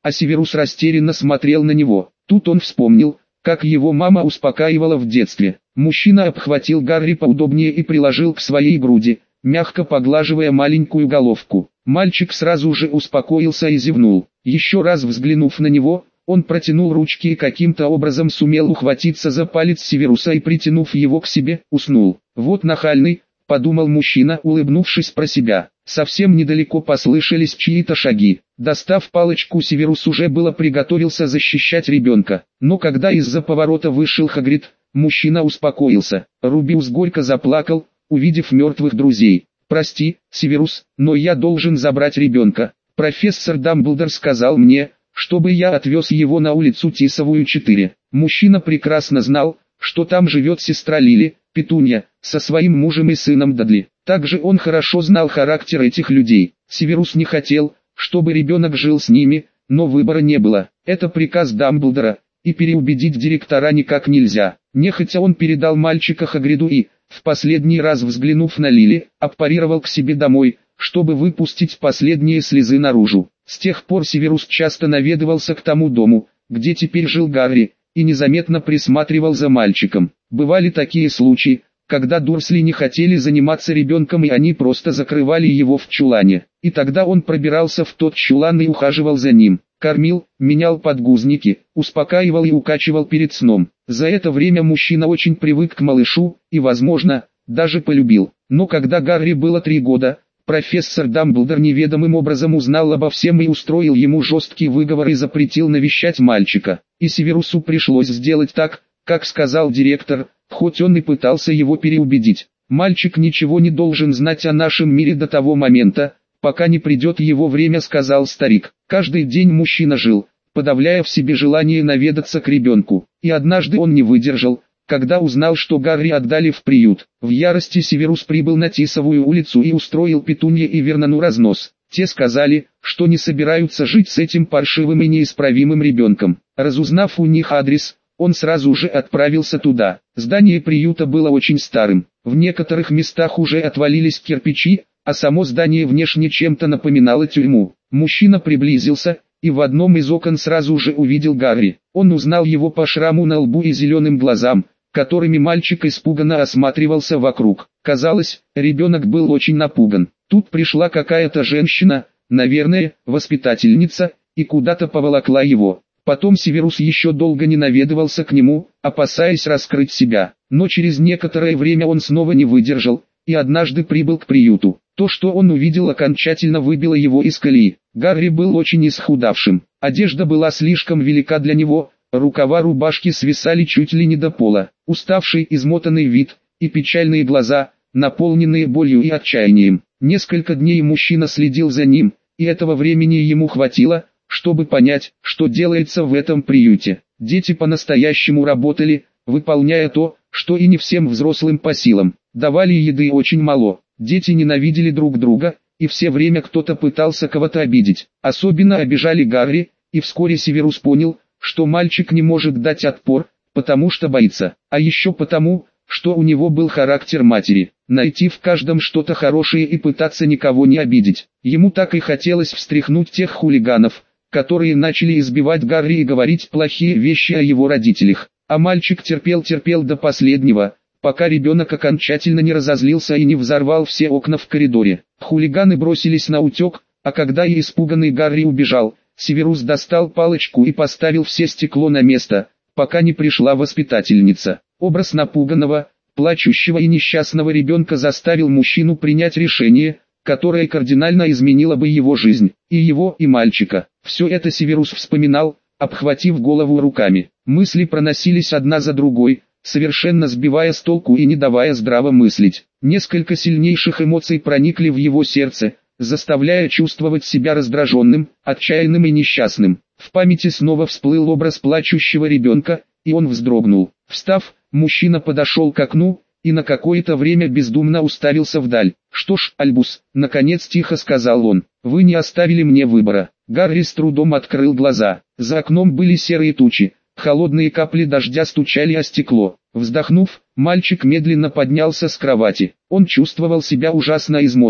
а Северус растерянно смотрел на него. Тут он вспомнил, как его мама успокаивала в детстве. Мужчина обхватил Гарри поудобнее и приложил к своей груди, мягко поглаживая маленькую головку. Мальчик сразу же успокоился и зевнул. Еще раз взглянув на него, он протянул ручки и каким-то образом сумел ухватиться за палец Северуса и, притянув его к себе, уснул. «Вот нахальный», — подумал мужчина, улыбнувшись про себя. Совсем недалеко послышались чьи-то шаги. Достав палочку, Северус уже было приготовился защищать ребенка. Но когда из-за поворота вышел Хагрид, мужчина успокоился. Рубиус горько заплакал, увидев мертвых друзей. «Прости, Северус, но я должен забрать ребенка. Профессор Дамблдор сказал мне, чтобы я отвез его на улицу Тисовую 4. Мужчина прекрасно знал, что там живет сестра Лили, Петунья, со своим мужем и сыном Дадли. Также он хорошо знал характер этих людей. Северус не хотел, чтобы ребенок жил с ними, но выбора не было. Это приказ Дамблдора, и переубедить директора никак нельзя. Нехотя он передал мальчика Хагриду и, в последний раз взглянув на Лили, аппарировал к себе домой, чтобы выпустить последние слезы наружу. С тех пор Северус часто наведывался к тому дому, где теперь жил Гарри, и незаметно присматривал за мальчиком. Бывали такие случаи, когда Дурсли не хотели заниматься ребенком и они просто закрывали его в чулане. И тогда он пробирался в тот чулан и ухаживал за ним, кормил, менял подгузники, успокаивал и укачивал перед сном. За это время мужчина очень привык к малышу и, возможно, даже полюбил. Но когда Гарри было 3 года, профессор Дамблдор неведомым образом узнал обо всем и устроил ему жесткий выговор и запретил навещать мальчика. И Северусу пришлось сделать так, как сказал директор, хоть он и пытался его переубедить. «Мальчик ничего не должен знать о нашем мире до того момента, пока не придет его время», — сказал старик. Каждый день мужчина жил, подавляя в себе желание наведаться к ребенку. И однажды он не выдержал, когда узнал, что Гарри отдали в приют. В ярости Северус прибыл на Тисовую улицу и устроил Петунье и Вернону разнос. Те сказали, что не собираются жить с этим паршивым и неисправимым ребенком. Разузнав у них адрес, он сразу же отправился туда. Здание приюта было очень старым. В некоторых местах уже отвалились кирпичи, а само здание внешне чем-то напоминало тюрьму. Мужчина приблизился, и в одном из окон сразу же увидел Гарри. Он узнал его по шраму на лбу и зеленым глазам, которыми мальчик испуганно осматривался вокруг. Казалось, ребенок был очень напуган. Тут пришла какая-то женщина, наверное, воспитательница, и куда-то поволокла его. Потом Северус еще долго не наведывался к нему, опасаясь раскрыть себя. Но через некоторое время он снова не выдержал, и однажды прибыл к приюту. То, что он увидел, окончательно выбило его из колеи. Гарри был очень исхудавшим. Одежда была слишком велика для него, рукава рубашки свисали чуть ли не до пола. Уставший, измотанный вид, и печальные глаза, наполненные болью и отчаянием. Несколько дней мужчина следил за ним, и этого времени ему хватило, чтобы понять, что делается в этом приюте. Дети по-настоящему работали, выполняя то, что и не всем взрослым по силам. Давали еды очень мало, дети ненавидели друг друга, и все время кто-то пытался кого-то обидеть. Особенно обижали Гарри, и вскоре Северус понял, что мальчик не может дать отпор, потому что боится, а еще потому, что у него был характер матери. Найти в каждом что-то хорошее и пытаться никого не обидеть. Ему так и хотелось встряхнуть тех хулиганов, которые начали избивать Гарри и говорить плохие вещи о его родителях. А мальчик терпел до последнего, пока ребенок окончательно не разозлился и не взорвал все окна в коридоре. Хулиганы бросились на утек, а когда и испуганный Гарри убежал, Северус достал палочку и поставил все стекло на место, пока не пришла воспитательница. Образ напуганного, плачущего и несчастного ребенка заставил мужчину принять решение, которое кардинально изменило бы его жизнь, и его, и мальчика. Все это Северус вспоминал, обхватив голову руками. Мысли проносились одна за другой, совершенно сбивая с толку и не давая здраво мыслить. Несколько сильнейших эмоций проникли в его сердце, заставляя чувствовать себя раздраженным, отчаянным и несчастным. В памяти снова всплыл образ плачущего ребенка, и он вздрогнул. Встав, мужчина подошел к окну, и на какое-то время бездумно уставился вдаль. «Что ж, Альбус», — наконец тихо сказал он, — «вы не оставили мне выбора». Гарри с трудом открыл глаза. За окном были серые тучи, холодные капли дождя стучали о стекло. Вздохнув, мальчик медленно поднялся с кровати. Он чувствовал себя ужасно измотанным.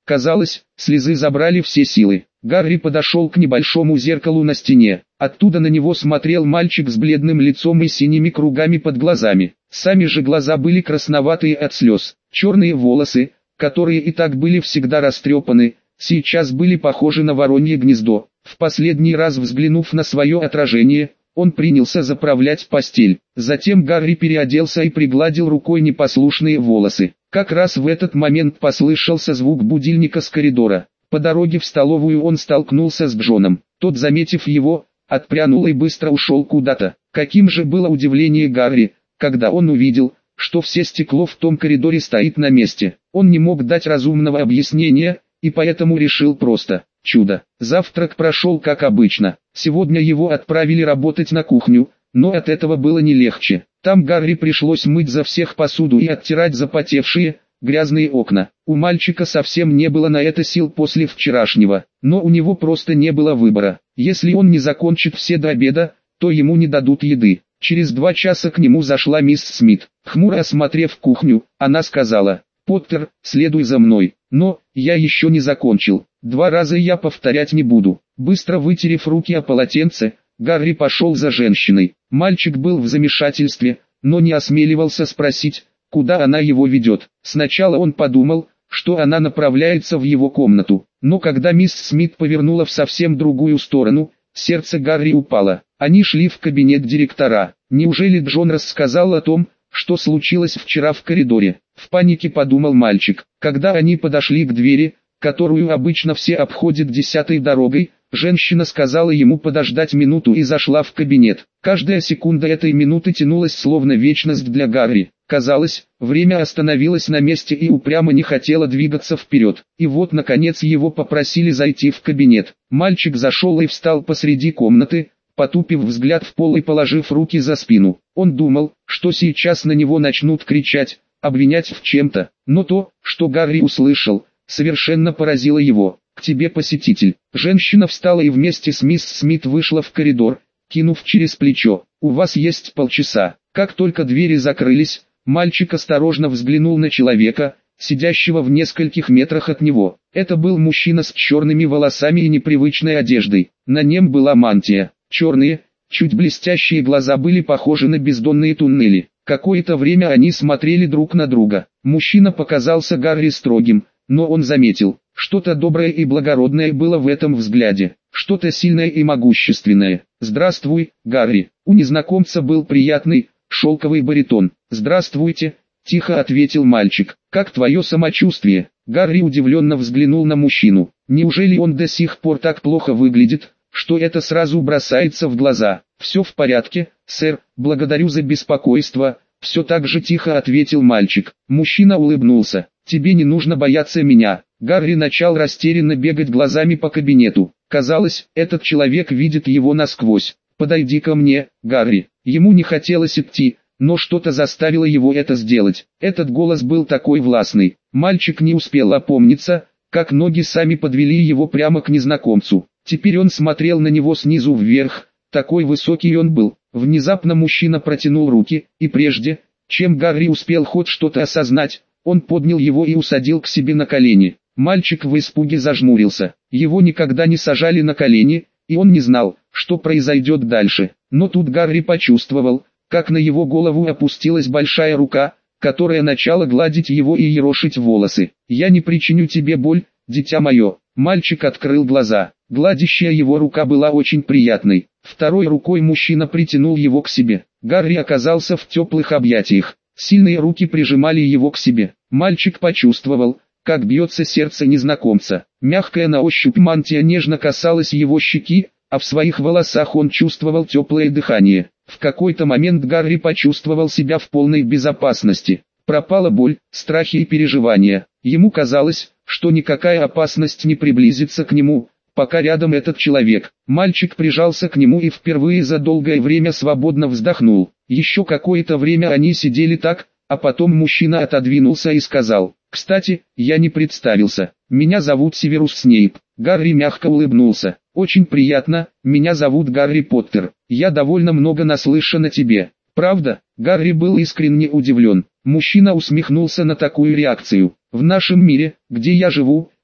Казалось, слезы забрали все силы. Гарри подошел к небольшому зеркалу на стене. Оттуда на него смотрел мальчик с бледным лицом и синими кругами под глазами. Сами же глаза были красноватые от слез. Черные волосы, которые и так были всегда растрепаны, сейчас были похожи на воронье гнездо. В последний раз взглянув на свое отражение, он принялся заправлять постель. Затем Гарри переоделся и пригладил рукой непослушные волосы. Как раз в этот момент послышался звук будильника с коридора. По дороге в столовую он столкнулся с Джоном. Тот, заметив его, отпрянул и быстро ушел куда-то. Каким же было удивление Гарри, когда он увидел, что все стекло в том коридоре стоит на месте. Он не мог дать разумного объяснения, и поэтому решил просто: чудо. Завтрак прошел как обычно. Сегодня его отправили работать на кухню, но от этого было не легче. Там Гарри пришлось мыть за всех посуду и оттирать запотевшие, грязные окна. У мальчика совсем не было на это сил после вчерашнего, но у него просто не было выбора. Если он не закончит все до обеда, то ему не дадут еды. Через 2 часа к нему зашла мисс Смит. Хмуро осмотрев кухню, она сказала: «Поттер, следуй за мной». «Но, я еще не закончил. 2 раза я повторять не буду». Быстро вытерев руки о полотенце, Гарри пошел за женщиной. Мальчик был в замешательстве, но не осмеливался спросить, куда она его ведет. Сначала он подумал, что она направляется в его комнату, но когда мисс Смит повернула в совсем другую сторону, сердце Гарри упало. Они шли в кабинет директора. Неужели Джон рассказал о том, что случилось вчера в коридоре? В панике подумал мальчик. Когда они подошли к двери, которую обычно все обходят 10-й дорогой, женщина сказала ему подождать минуту и зашла в кабинет. Каждая секунда этой минуты тянулась словно вечность для Гарри. Казалось, время остановилось на месте и упрямо не хотело двигаться вперед. И вот наконец его попросили зайти в кабинет. Мальчик зашел и встал посреди комнаты, потупив взгляд в пол и положив руки за спину. Он думал, что сейчас на него начнут кричать, обвинять в чем-то. Но то, что Гарри услышал, совершенно поразило его. «К тебе посетитель». Женщина встала и вместе с мисс Смит вышла в коридор, кинув через плечо: «У вас есть полчаса». Как только двери закрылись, мальчик осторожно взглянул на человека, сидящего в нескольких метрах от него. Это был мужчина с черными волосами и непривычной одеждой. На нем была мантия. Черные, чуть блестящие глаза были похожи на бездонные туннели. Какое-то время они смотрели друг на друга. Мужчина показался Гарри строгим, но он заметил, что-то доброе и благородное было в этом взгляде, что-то сильное и могущественное. «Здравствуй, Гарри». У незнакомца был приятный, шелковый баритон. «Здравствуйте», — тихо ответил мальчик. «Как твое самочувствие?» Гарри удивленно взглянул на мужчину. Неужели он до сих пор так плохо выглядит, что это сразу бросается в глаза? «Все в порядке, сэр, благодарю за беспокойство», — все так же тихо ответил мальчик. Мужчина улыбнулся. «Тебе не нужно бояться меня». Гарри начал растерянно бегать глазами по кабинету. Казалось, этот человек видит его насквозь. «Подойди ко мне, Гарри». Ему не хотелось идти, но что-то заставило его это сделать. Этот голос был такой властный. Мальчик не успел опомниться, как ноги сами подвели его прямо к незнакомцу. Теперь он смотрел на него снизу вверх, такой высокий он был. Внезапно мужчина протянул руки, и прежде, чем Гарри успел хоть что-то осознать, он поднял его и усадил к себе на колени. Мальчик в испуге зажмурился. Его никогда не сажали на колени, и он не знал, что произойдет дальше. Но тут Гарри почувствовал, как на его голову опустилась большая рука, которая начала гладить его и ерошить волосы. «Я не причиню тебе боль, дитя мое». Мальчик открыл глаза. Гладящая его рука была очень приятной. Второй рукой мужчина притянул его к себе. Гарри оказался в теплых объятиях. Сильные руки прижимали его к себе. Мальчик почувствовал, как бьется сердце незнакомца. Мягкая на ощупь мантия нежно касалась его щеки, а в своих волосах он чувствовал теплое дыхание. В какой-то момент Гарри почувствовал себя в полной безопасности. Пропала боль, страхи и переживания. Ему казалось, что никакая опасность не приблизится к нему, пока рядом этот человек. Мальчик прижался к нему и впервые за долгое время свободно вздохнул. Еще какое-то время они сидели так, а потом мужчина отодвинулся и сказал: «Кстати, я не представился. Меня зовут Северус Снейп». Гарри мягко улыбнулся. «Очень приятно, меня зовут Гарри Поттер. Я довольно много наслышан о тебе». «Правда?» Гарри был искренне удивлен. Мужчина усмехнулся на такую реакцию. «В нашем мире, где я живу,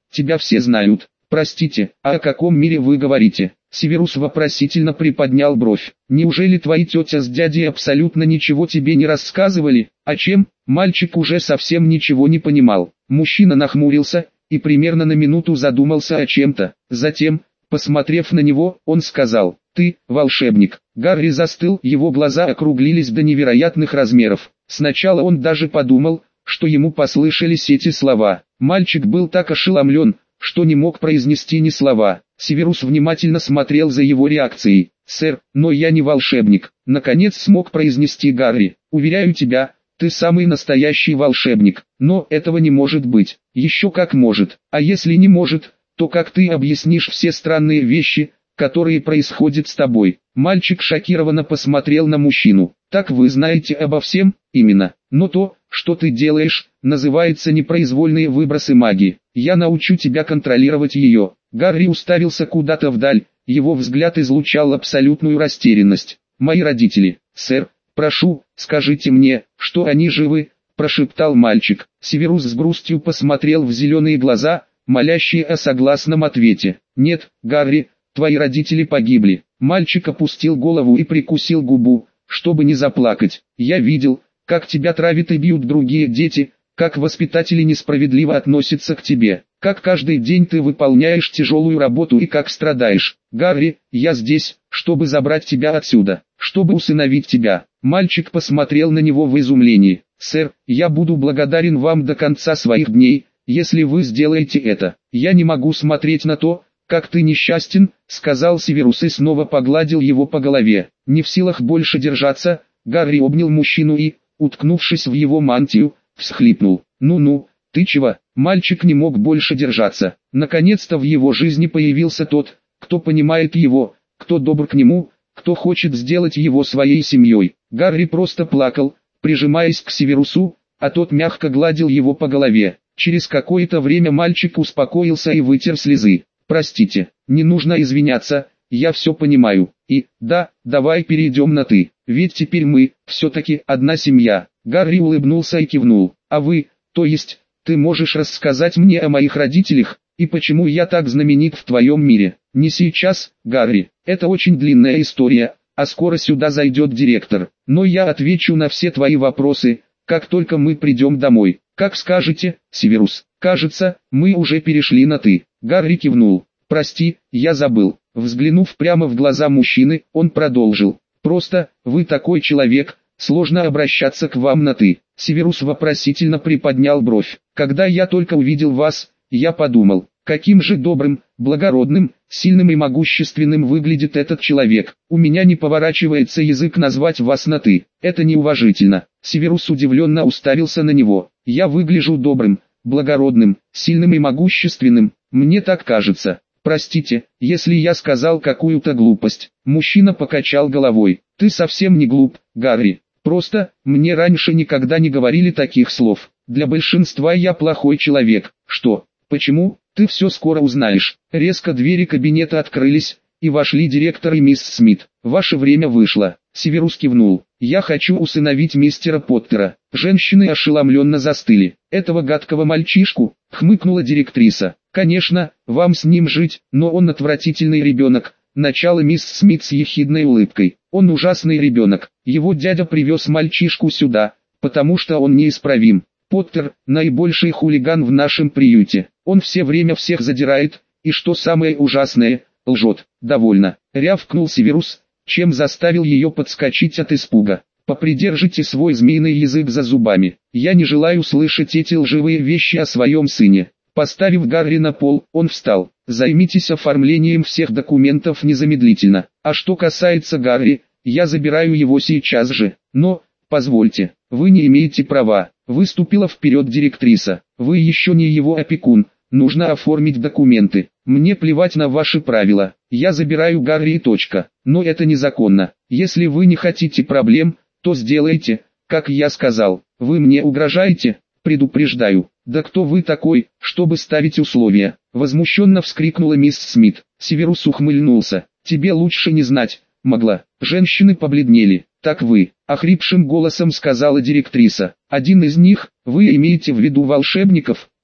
тебя все знают. Простите, а о каком мире вы говорите? Северус вопросительно приподнял бровь. Неужели твои тетя с дядей абсолютно ничего тебе не рассказывали? О чем? Мальчик уже совсем ничего не понимал. Мужчина нахмурился и примерно на минуту задумался о чем-то. Затем, посмотрев на него, он сказал: «Ты, волшебник». Гарри застыл, его глаза округлились до невероятных размеров. Сначала он даже подумал, что ему послышались эти слова. Мальчик был так ошеломлен, что не мог произнести ни слова. Северус внимательно смотрел за его реакцией. «Сэр, но я не волшебник», — наконец смог произнести Гарри. «Уверяю тебя, ты самый настоящий волшебник, но этого не может быть». «Еще как может, а если не может, то как ты объяснишь все странные вещи, которые происходят с тобой?» Мальчик шокированно посмотрел на мужчину. «Так вы знаете обо всем?» «Именно, но то, что ты делаешь, называется непроизвольные выбросы магии. Я научу тебя контролировать ее». Гарри уставился куда-то вдаль, его взгляд излучал абсолютную растерянность. «Мои родители, сэр, прошу, скажите мне, что они живы», — прошептал мальчик. Северус с грустью посмотрел в зеленые глаза, молящие о согласном ответе. «Нет, Гарри, твои родители погибли». Мальчик опустил голову и прикусил губу, чтобы не заплакать. «Я видел, как тебя травят и бьют другие дети, как воспитатели несправедливо относятся к тебе, как каждый день ты выполняешь тяжелую работу и как страдаешь. Гарри, я здесь, чтобы забрать тебя отсюда, чтобы усыновить тебя». Мальчик посмотрел на него в изумлении. «Сэр, я буду благодарен вам до конца своих дней, если вы сделаете это. Я не могу смотреть на то, как ты несчастен», — сказал Северус и снова погладил его по голове. Не в силах больше держаться, Гарри обнял мужчину и, уткнувшись в его мантию, всхлипнул. «Ну-ну, ты чего?» Мальчик не мог больше держаться. Наконец-то в его жизни появился тот, кто понимает его, кто добр к нему, кто хочет сделать его своей семьей. Гарри просто плакал, прижимаясь к Северусу, а тот мягко гладил его по голове. Через какое-то время мальчик успокоился и вытер слезы. «Простите, не нужно извиняться, я все понимаю. И, да, давай перейдем на «ты», ведь теперь мы, все-таки, одна семья». Гарри улыбнулся и кивнул. «А вы, то есть, ты можешь рассказать мне о моих родителях, и почему я так знаменит в твоем мире?» «Не сейчас, Гарри, это очень длинная история, а скоро сюда зайдет директор. Но я отвечу на все твои вопросы, как только мы придем домой». «Как скажете, Северус. Кажется, мы уже перешли на «ты». Гарри кивнул. «Прости, я забыл». Взглянув прямо в глаза мужчины, он продолжил. «Просто, вы такой человек, сложно обращаться к вам на «ты». Северус вопросительно приподнял бровь. «Когда я только увидел вас, я подумал, каким же добрым, благородным, сильным и могущественным выглядит этот человек. У меня не поворачивается язык назвать вас на «ты». Это неуважительно». Северус удивленно уставился на него. «Я выгляжу добрым, благородным, сильным и могущественным, мне так кажется. Простите, если я сказал какую-то глупость». Мужчина покачал головой. «Ты совсем не глуп, Гарри. Просто, мне раньше никогда не говорили таких слов. Для большинства я плохой человек». «Что? Почему? Ты все скоро узнаешь». Резко двери кабинета открылись, и вошли директор и мисс Смит. «Ваше время вышло». Северус кивнул. «Я хочу усыновить мистера Поттера». Женщины ошеломленно застыли. «Этого гадкого мальчишку?» — хмыкнула директриса. «Конечно, вам с ним жить, но он отвратительный ребенок». Начало мисс Смит с ехидной улыбкой. «Он ужасный ребенок. Его дядя привез мальчишку сюда, потому что он неисправим. Поттер – наибольший хулиган в нашем приюте. Он все время всех задирает, и что самое ужасное, лжет». «Довольно», – рявкнул Северус, чем заставил ее подскочить от испуга. «Попридержите свой змеиный язык за зубами. Я не желаю слышать эти лживые вещи о своем сыне». Поставив Гарри на пол, он встал. «Займитесь оформлением всех документов незамедлительно. А что касается Гарри, я забираю его сейчас же. Но, позвольте, вы не имеете права», — выступила вперед директриса. «Вы еще не его опекун, нужно оформить документы. Мне плевать на ваши правила, я забираю Гарри и точка. Но это незаконно. Если вы не хотите проблем, то сделайте, как я сказал. Вы мне угрожаете? Предупреждаю». «Да кто вы такой, чтобы ставить условия?» — возмущенно вскрикнула мисс Смит. Северус ухмыльнулся. «Тебе лучше не знать, могла». Женщины побледнели. «Так вы», — охрипшим голосом сказала директриса. «Один из них, вы имеете в виду волшебников?»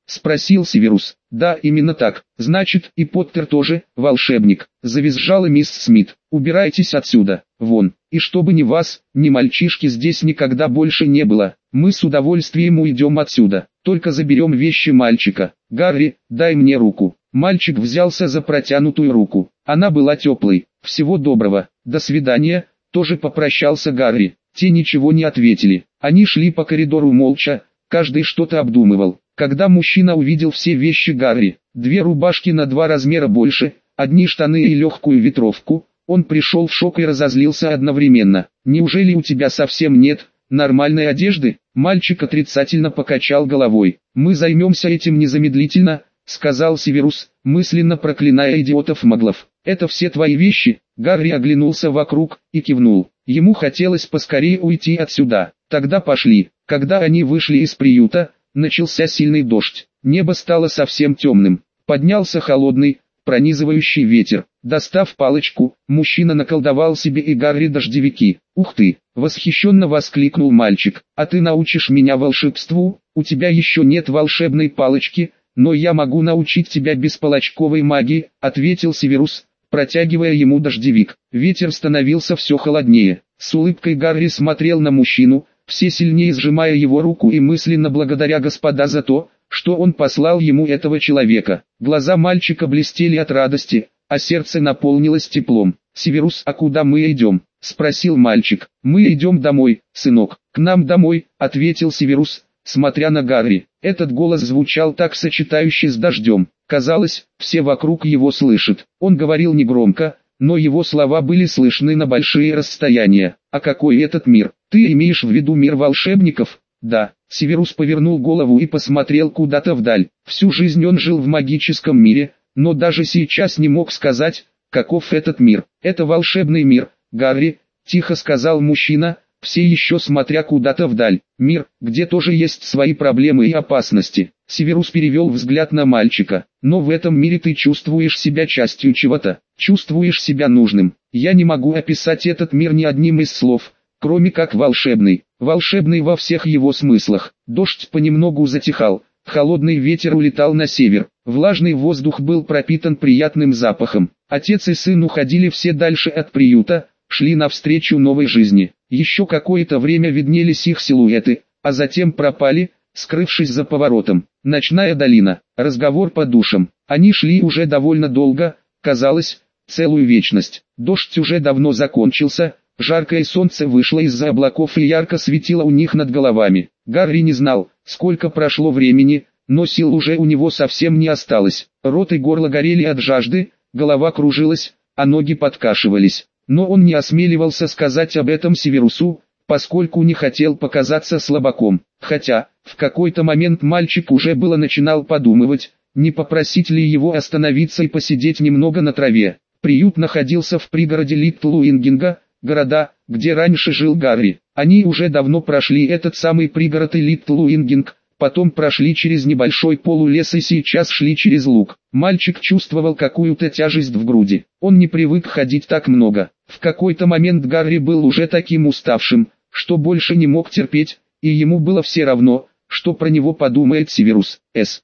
спросил Северус. Да, именно так. Значит, и Поттер тоже волшебник, завизжала мисс Смит. Убирайтесь отсюда, вон. И чтобы ни вас, ни мальчишки здесь никогда больше не было. Мы с удовольствием уйдем отсюда. Только заберем вещи мальчика. Гарри, дай мне руку. Мальчик взялся за протянутую руку. Она была теплой. Всего доброго. До свидания. Тоже попрощался Гарри. Те ничего не ответили. Они шли по коридору молча, каждый что-то обдумывал. Когда мужчина увидел все вещи Гарри, 2 рубашки на 2 размера больше, одни штаны и легкую ветровку, он пришел в шок и разозлился одновременно. «Неужели у тебя совсем нет нормальной одежды?» Мальчик отрицательно покачал головой. «Мы займемся этим незамедлительно», — сказал Северус, мысленно проклиная идиотов-маглов. «Это все твои вещи?» Гарри оглянулся вокруг и кивнул. Ему хотелось поскорее уйти отсюда. Тогда пошли. Когда они вышли из приюта, начался сильный дождь. Небо стало совсем темным. Поднялся холодный, пронизывающий ветер. Достав палочку, мужчина наколдовал себе и Гарри дождевики. «Ух ты!» — восхищенно воскликнул мальчик. «А ты научишь меня волшебству? У тебя еще нет волшебной палочки, но я могу научить тебя беспалочковой магии», — ответил Северус, протягивая ему дождевик. Ветер становился все холоднее. С улыбкой Гарри смотрел на мужчину, все сильнее сжимая его руку и мысленно благодаря Господа за то, что он послал ему этого человека. Глаза мальчика блестели от радости, а сердце наполнилось теплом. «Северус, а куда мы идем?» — спросил мальчик. «Мы идем домой, сынок». «К нам домой», — ответил Северус, смотря на Гарри. Этот голос звучал так сочетающе с дождем. Казалось, все вокруг его слышат. Он говорил негромко, но его слова были слышны на большие расстояния. «А какой этот мир? Ты имеешь в виду мир волшебников?» «Да». Северус повернул голову и посмотрел куда-то вдаль. Всю жизнь он жил в магическом мире, но даже сейчас не мог сказать, каков этот мир. «Это волшебный мир, Гарри», — тихо сказал мужчина, все еще смотря куда-то вдаль. «Мир, где тоже есть свои проблемы и опасности». Северус перевел взгляд на мальчика. «Но в этом мире ты чувствуешь себя частью чего-то, чувствуешь себя нужным. Я не могу описать этот мир ни одним из слов, кроме как волшебный. Волшебный во всех его смыслах». Дождь понемногу затихал, холодный ветер улетал на север, влажный воздух был пропитан приятным запахом. Отец и сын уходили все дальше от приюта, шли навстречу новой жизни. Еще какое-то время виднелись их силуэты, а затем пропали, скрывшись за поворотом. Ночная долина, разговор по душам. Они шли уже довольно долго, казалось, целую вечность. Дождь уже давно закончился, жаркое солнце вышло из-за облаков и ярко светило у них над головами. Гарри не знал, сколько прошло времени, но сил уже у него совсем не осталось. Рот и горло горели от жажды, голова кружилась, а ноги подкашивались. Но он не осмеливался сказать об этом Северусу, поскольку не хотел показаться слабаком. Хотя, в какой-то момент мальчик уже было начинал подумывать, не попросить ли его остановиться и посидеть немного на траве. Приют находился в пригороде Литтлуингинга, города, где раньше жил Гарри. Они уже давно прошли этот самый пригород и Литтлуингинг, потом прошли через небольшой полулес и сейчас шли через луг. Мальчик чувствовал какую-то тяжесть в груди. Он не привык ходить так много. В какой-то момент Гарри был уже таким уставшим, что больше не мог терпеть, и ему было все равно, что про него подумает Северус.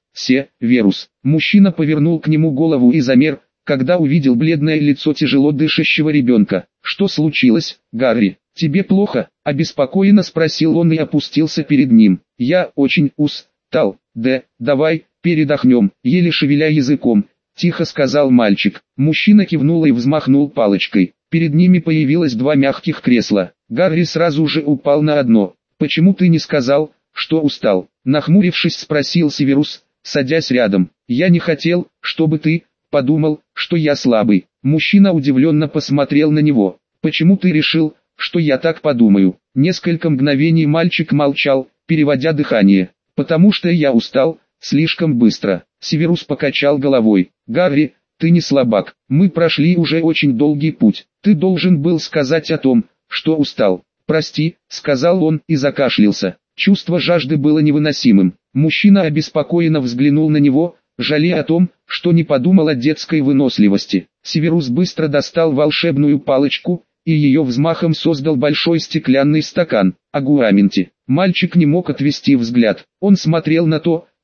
Северус. Мужчина повернул к нему голову и замер, когда увидел бледное лицо тяжело дышащего ребенка. «Что случилось, Гарри? Тебе плохо?» — обеспокоенно спросил он и опустился перед ним. «Я очень устал. Давай, передохнем», — еле шевеля языком, тихо сказал мальчик. Мужчина кивнул и взмахнул палочкой. Перед ними появилось 2 мягких кресла. Гарри сразу же упал на одно. «Почему ты не сказал, что устал?» — нахмурившись спросил Северус, садясь рядом. «Я не хотел, чтобы ты подумал, что я слабый». Мужчина удивленно посмотрел на него. «Почему ты решил, что я так подумаю?» Несколько мгновений мальчик молчал, переводя дыхание. «Потому что я устал, слишком быстро». Северус покачал головой. «Гарри, ты не слабак. Мы прошли уже очень долгий путь. Ты должен был сказать о том, что устал». «Прости», — сказал он и закашлялся. Чувство жажды было невыносимым. Мужчина обеспокоенно взглянул на него, жалея о том, что не подумал о детской выносливости. Северус быстро достал волшебную палочку, и ее взмахом создал большой стеклянный стакан. Агуаменти. Мальчик не мог отвести взгляд. Он смотрел на то,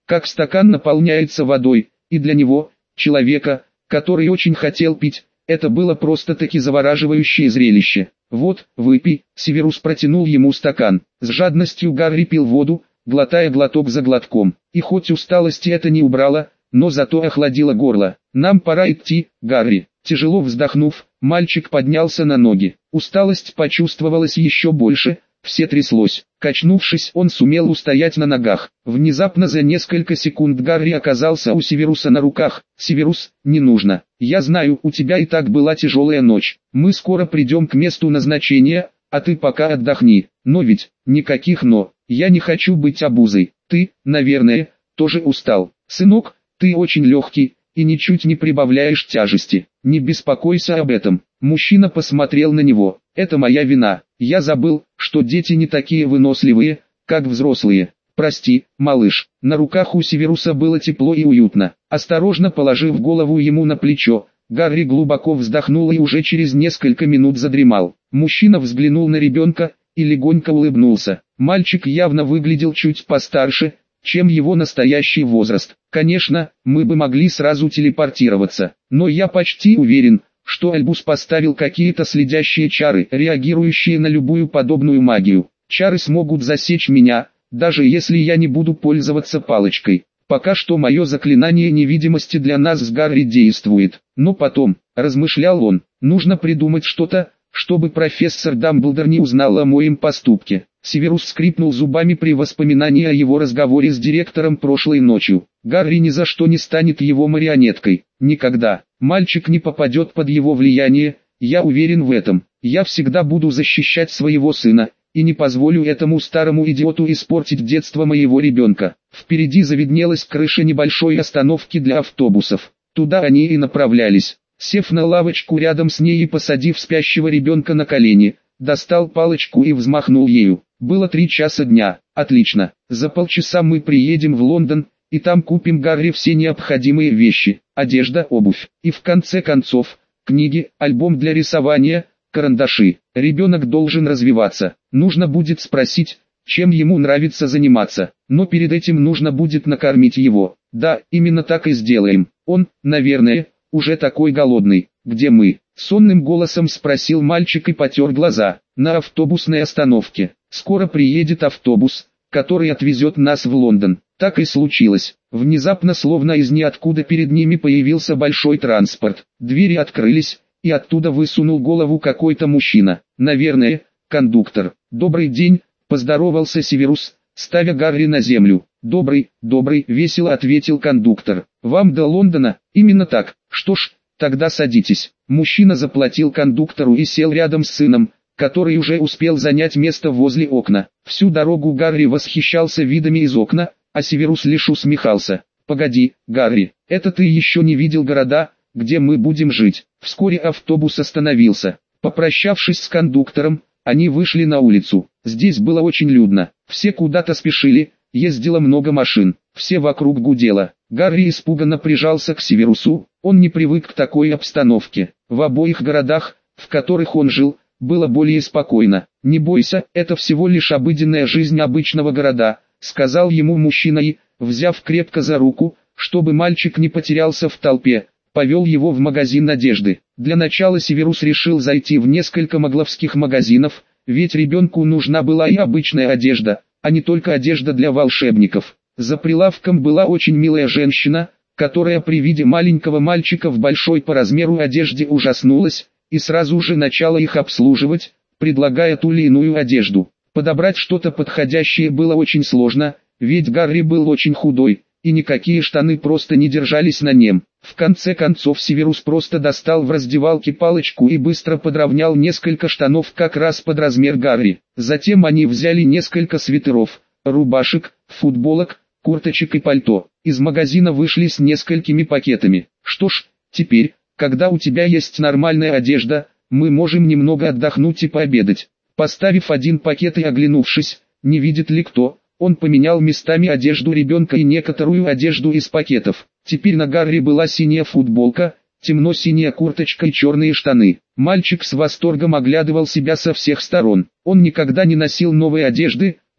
как стакан наполняется водой, и для него, человека, который очень хотел пить, это было просто-таки завораживающее зрелище. «Вот, выпей», Северус протянул ему стакан. С жадностью Гарри пил воду, глотая глоток за глотком. И хоть усталости это не убрало, но зато охладило горло. «Нам пора идти, Гарри». Тяжело вздохнув, мальчик поднялся на ноги. Усталость почувствовалась еще больше, все тряслось. Качнувшись, он сумел устоять на ногах. Внезапно за несколько секунд Гарри оказался у Северуса на руках. «Северус, не нужно. Я знаю, у тебя и так была тяжелая ночь. Мы скоро придем к месту назначения, а ты пока отдохни. Но ведь, никаких «но». Я не хочу быть обузой. Ты, наверное, тоже устал. Сынок, ты очень легкий и ничуть не прибавляешь тяжести. Не беспокойся об этом». Мужчина посмотрел на него. «Это моя вина. Я забыл, что дети не такие выносливые, как взрослые. Прости, малыш». На руках у Северуса было тепло и уютно. Осторожно положив голову ему на плечо, Гарри глубоко вздохнул и уже через несколько минут задремал. Мужчина взглянул на ребенка и легонько улыбнулся. Мальчик явно выглядел чуть постарше, чем его настоящий возраст. «Конечно, мы бы могли сразу телепортироваться, но я почти уверен, что Альбус поставил какие-то следящие чары, реагирующие на любую подобную магию. Чары смогут засечь меня, даже если я не буду пользоваться палочкой. Пока что мое заклинание невидимости для нас с Гарри действует. Но потом, размышлял он, нужно придумать что-то, чтобы профессор Дамблдор не узнал о моем поступке». Северус скрипнул зубами при воспоминании о его разговоре с директором прошлой ночью. Гарри ни за что не станет его марионеткой. Никогда. Мальчик не попадет под его влияние, я уверен в этом. Я всегда буду защищать своего сына, и не позволю этому старому идиоту испортить детство моего ребенка. Впереди завиднелась крыша небольшой остановки для автобусов. Туда они и направлялись. Сев на лавочку рядом с ней и посадив спящего ребенка на колени, достал палочку и взмахнул ею. Было 3 часа дня. Отлично. За полчаса мы приедем в Лондон, и там купим Гарри все необходимые вещи, одежда, обувь. И в конце концов, книги, альбом для рисования, карандаши. Ребенок должен развиваться. Нужно будет спросить, чем ему нравится заниматься. Но перед этим нужно будет накормить его. Да, именно так и сделаем. Он, наверное, уже такой голодный. Где мы? Сонным голосом спросил мальчик и потер глаза. На автобусной остановке. Скоро приедет автобус, который отвезет нас в Лондон. Так и случилось. Внезапно, словно из ниоткуда, перед ними появился большой транспорт. Двери открылись, и оттуда высунул голову какой-то мужчина. Наверное, кондуктор. «Добрый день», — поздоровался Северус, ставя Гарри на землю. «Добрый, весело ответил кондуктор. «Вам до Лондона?» «Именно так. Что ж, тогда садитесь». Мужчина заплатил кондуктору и сел рядом с сыном, который уже успел занять место возле окна. Всю дорогу Гарри восхищался видами из окна, а Северус лишь усмехался. «Погоди, Гарри, это ты еще не видел города, где мы будем жить». Вскоре автобус остановился. Попрощавшись с кондуктором, они вышли на улицу. Здесь было очень людно. Все куда-то спешили, ездило много машин. Все вокруг гудело. Гарри испуганно прижался к Северусу. Он не привык к такой обстановке. В обоих городах, в которых он жил, было более спокойно. «Не бойся, это всего лишь обыденная жизнь обычного города», — сказал ему мужчина и, взяв крепко за руку, чтобы мальчик не потерялся в толпе, повел его в магазин одежды. Для начала Северус решил зайти в несколько магловских магазинов, ведь ребенку нужна была и обычная одежда, а не только одежда для волшебников. За прилавком была очень милая женщина, которая при виде маленького мальчика в большой по размеру одежде ужаснулась, и сразу же начала их обслуживать, предлагая ту или иную одежду. Подобрать что-то подходящее было очень сложно, ведь Гарри был очень худой, и никакие штаны просто не держались на нем. В конце концов Северус просто достал в раздевалке палочку и быстро подровнял несколько штанов как раз под размер Гарри. Затем они взяли несколько свитеров, рубашек, футболок, курточек и пальто. Из магазина вышли с несколькими пакетами. «Что ж, теперь, когда у тебя есть нормальная одежда, мы можем немного отдохнуть и пообедать». Поставив один пакет и оглянувшись, не видит ли кто, он поменял местами одежду ребенка и некоторую одежду из пакетов. Теперь на Гарри была синяя футболка, темно-синяя курточка и черные штаны. Мальчик с восторгом оглядывал себя со всех сторон. Он никогда не носил новой одежды,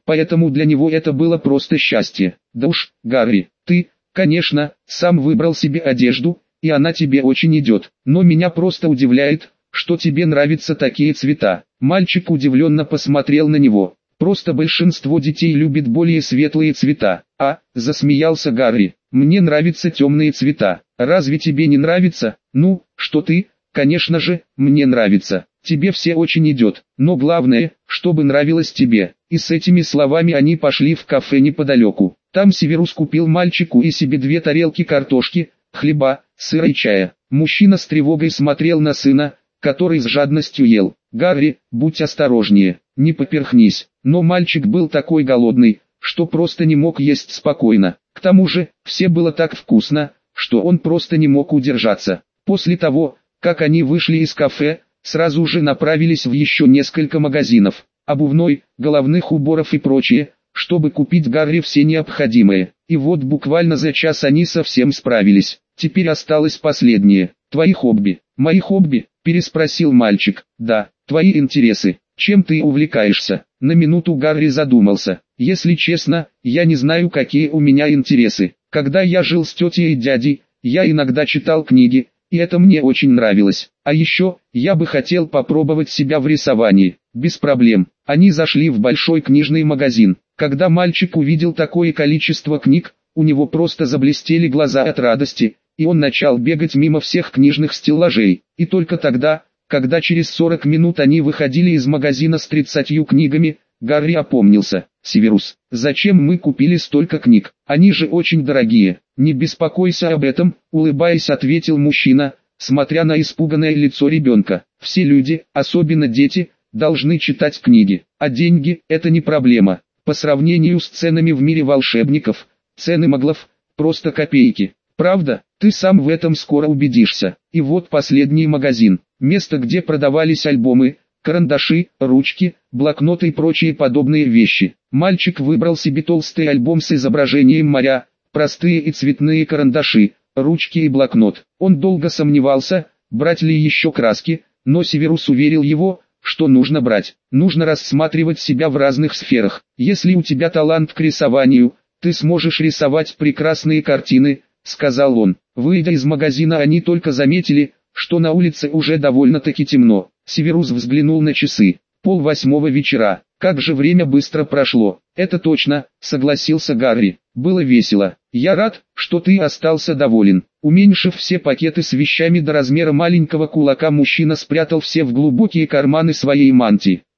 поэтому для него это было просто счастье. Да уж, Гарри, ты, конечно, сам выбрал себе одежду, и она тебе очень идет, но меня просто удивляет, что тебе нравятся такие цвета. Мальчик удивленно посмотрел на него. Просто большинство детей любит более светлые цвета. Засмеялся Гарри, мне нравятся темные цвета. Разве тебе не нравится? Ну, что ты? Конечно же, мне нравится. Тебе все очень идет, но главное, чтобы нравилось тебе. И с этими словами они пошли в кафе неподалеку. Там Северус купил мальчику и себе 2 тарелки картошки, хлеба, сыра и чая. Мужчина с тревогой смотрел на сына, который с жадностью ел. «Гарри, будь осторожнее, не поперхнись». Но мальчик был такой голодный, что просто не мог есть спокойно. К тому же, все было так вкусно, что он просто не мог удержаться. После того, как они вышли из кафе, сразу же направились в еще несколько магазинов, обувной, головных уборов и прочее, чтобы купить Гарри все необходимое. И вот буквально за час они совсем справились. Теперь осталось последнее. «Твои хобби». «Мои хобби?» – переспросил мальчик. «Да, твои интересы. Чем ты увлекаешься?» На минуту Гарри задумался. «Если честно, я не знаю, какие у меня интересы. Когда я жил с тетей и дядей, я иногда читал книги, и это мне очень нравилось. А еще, я бы хотел попробовать себя в рисовании». Без проблем. Они зашли в большой книжный магазин. Когда мальчик увидел такое количество книг, у него просто заблестели глаза от радости, и он начал бегать мимо всех книжных стеллажей. И только тогда, когда через 40 минут они выходили из магазина с 30 книгами, Гарри опомнился. «Северус, зачем мы купили столько книг? Они же очень дорогие». «Не беспокойся об этом», — улыбаясь, ответил мужчина, смотря на испуганное лицо ребенка. «Все люди, особенно дети, должны читать книги, а деньги — это не проблема. По сравнению с ценами в мире волшебников, цены маглов — просто копейки. Правда, ты сам в этом скоро убедишься». И вот последний магазин, место, где продавались альбомы, карандаши, ручки, блокноты и прочие подобные вещи. Мальчик выбрал себе толстый альбом с изображением моря, простые и цветные карандаши, ручки и блокнот. Он долго сомневался, брать ли еще краски, но Северус уверил его, что нужно брать. Нужно рассматривать себя в разных сферах. Если у тебя талант к рисованию, ты сможешь рисовать прекрасные картины, сказал он. Выйдя из магазина, они только заметили, что на улице уже довольно-таки темно. Северус взглянул на часы. 7:30 вечера. Как же время быстро прошло. Это точно, согласился Гарри. Было весело. Я рад, что ты остался доволен. Уменьшив все пакеты с вещами до размера маленького кулака, мужчина спрятал все в глубокие карманы своей мантии.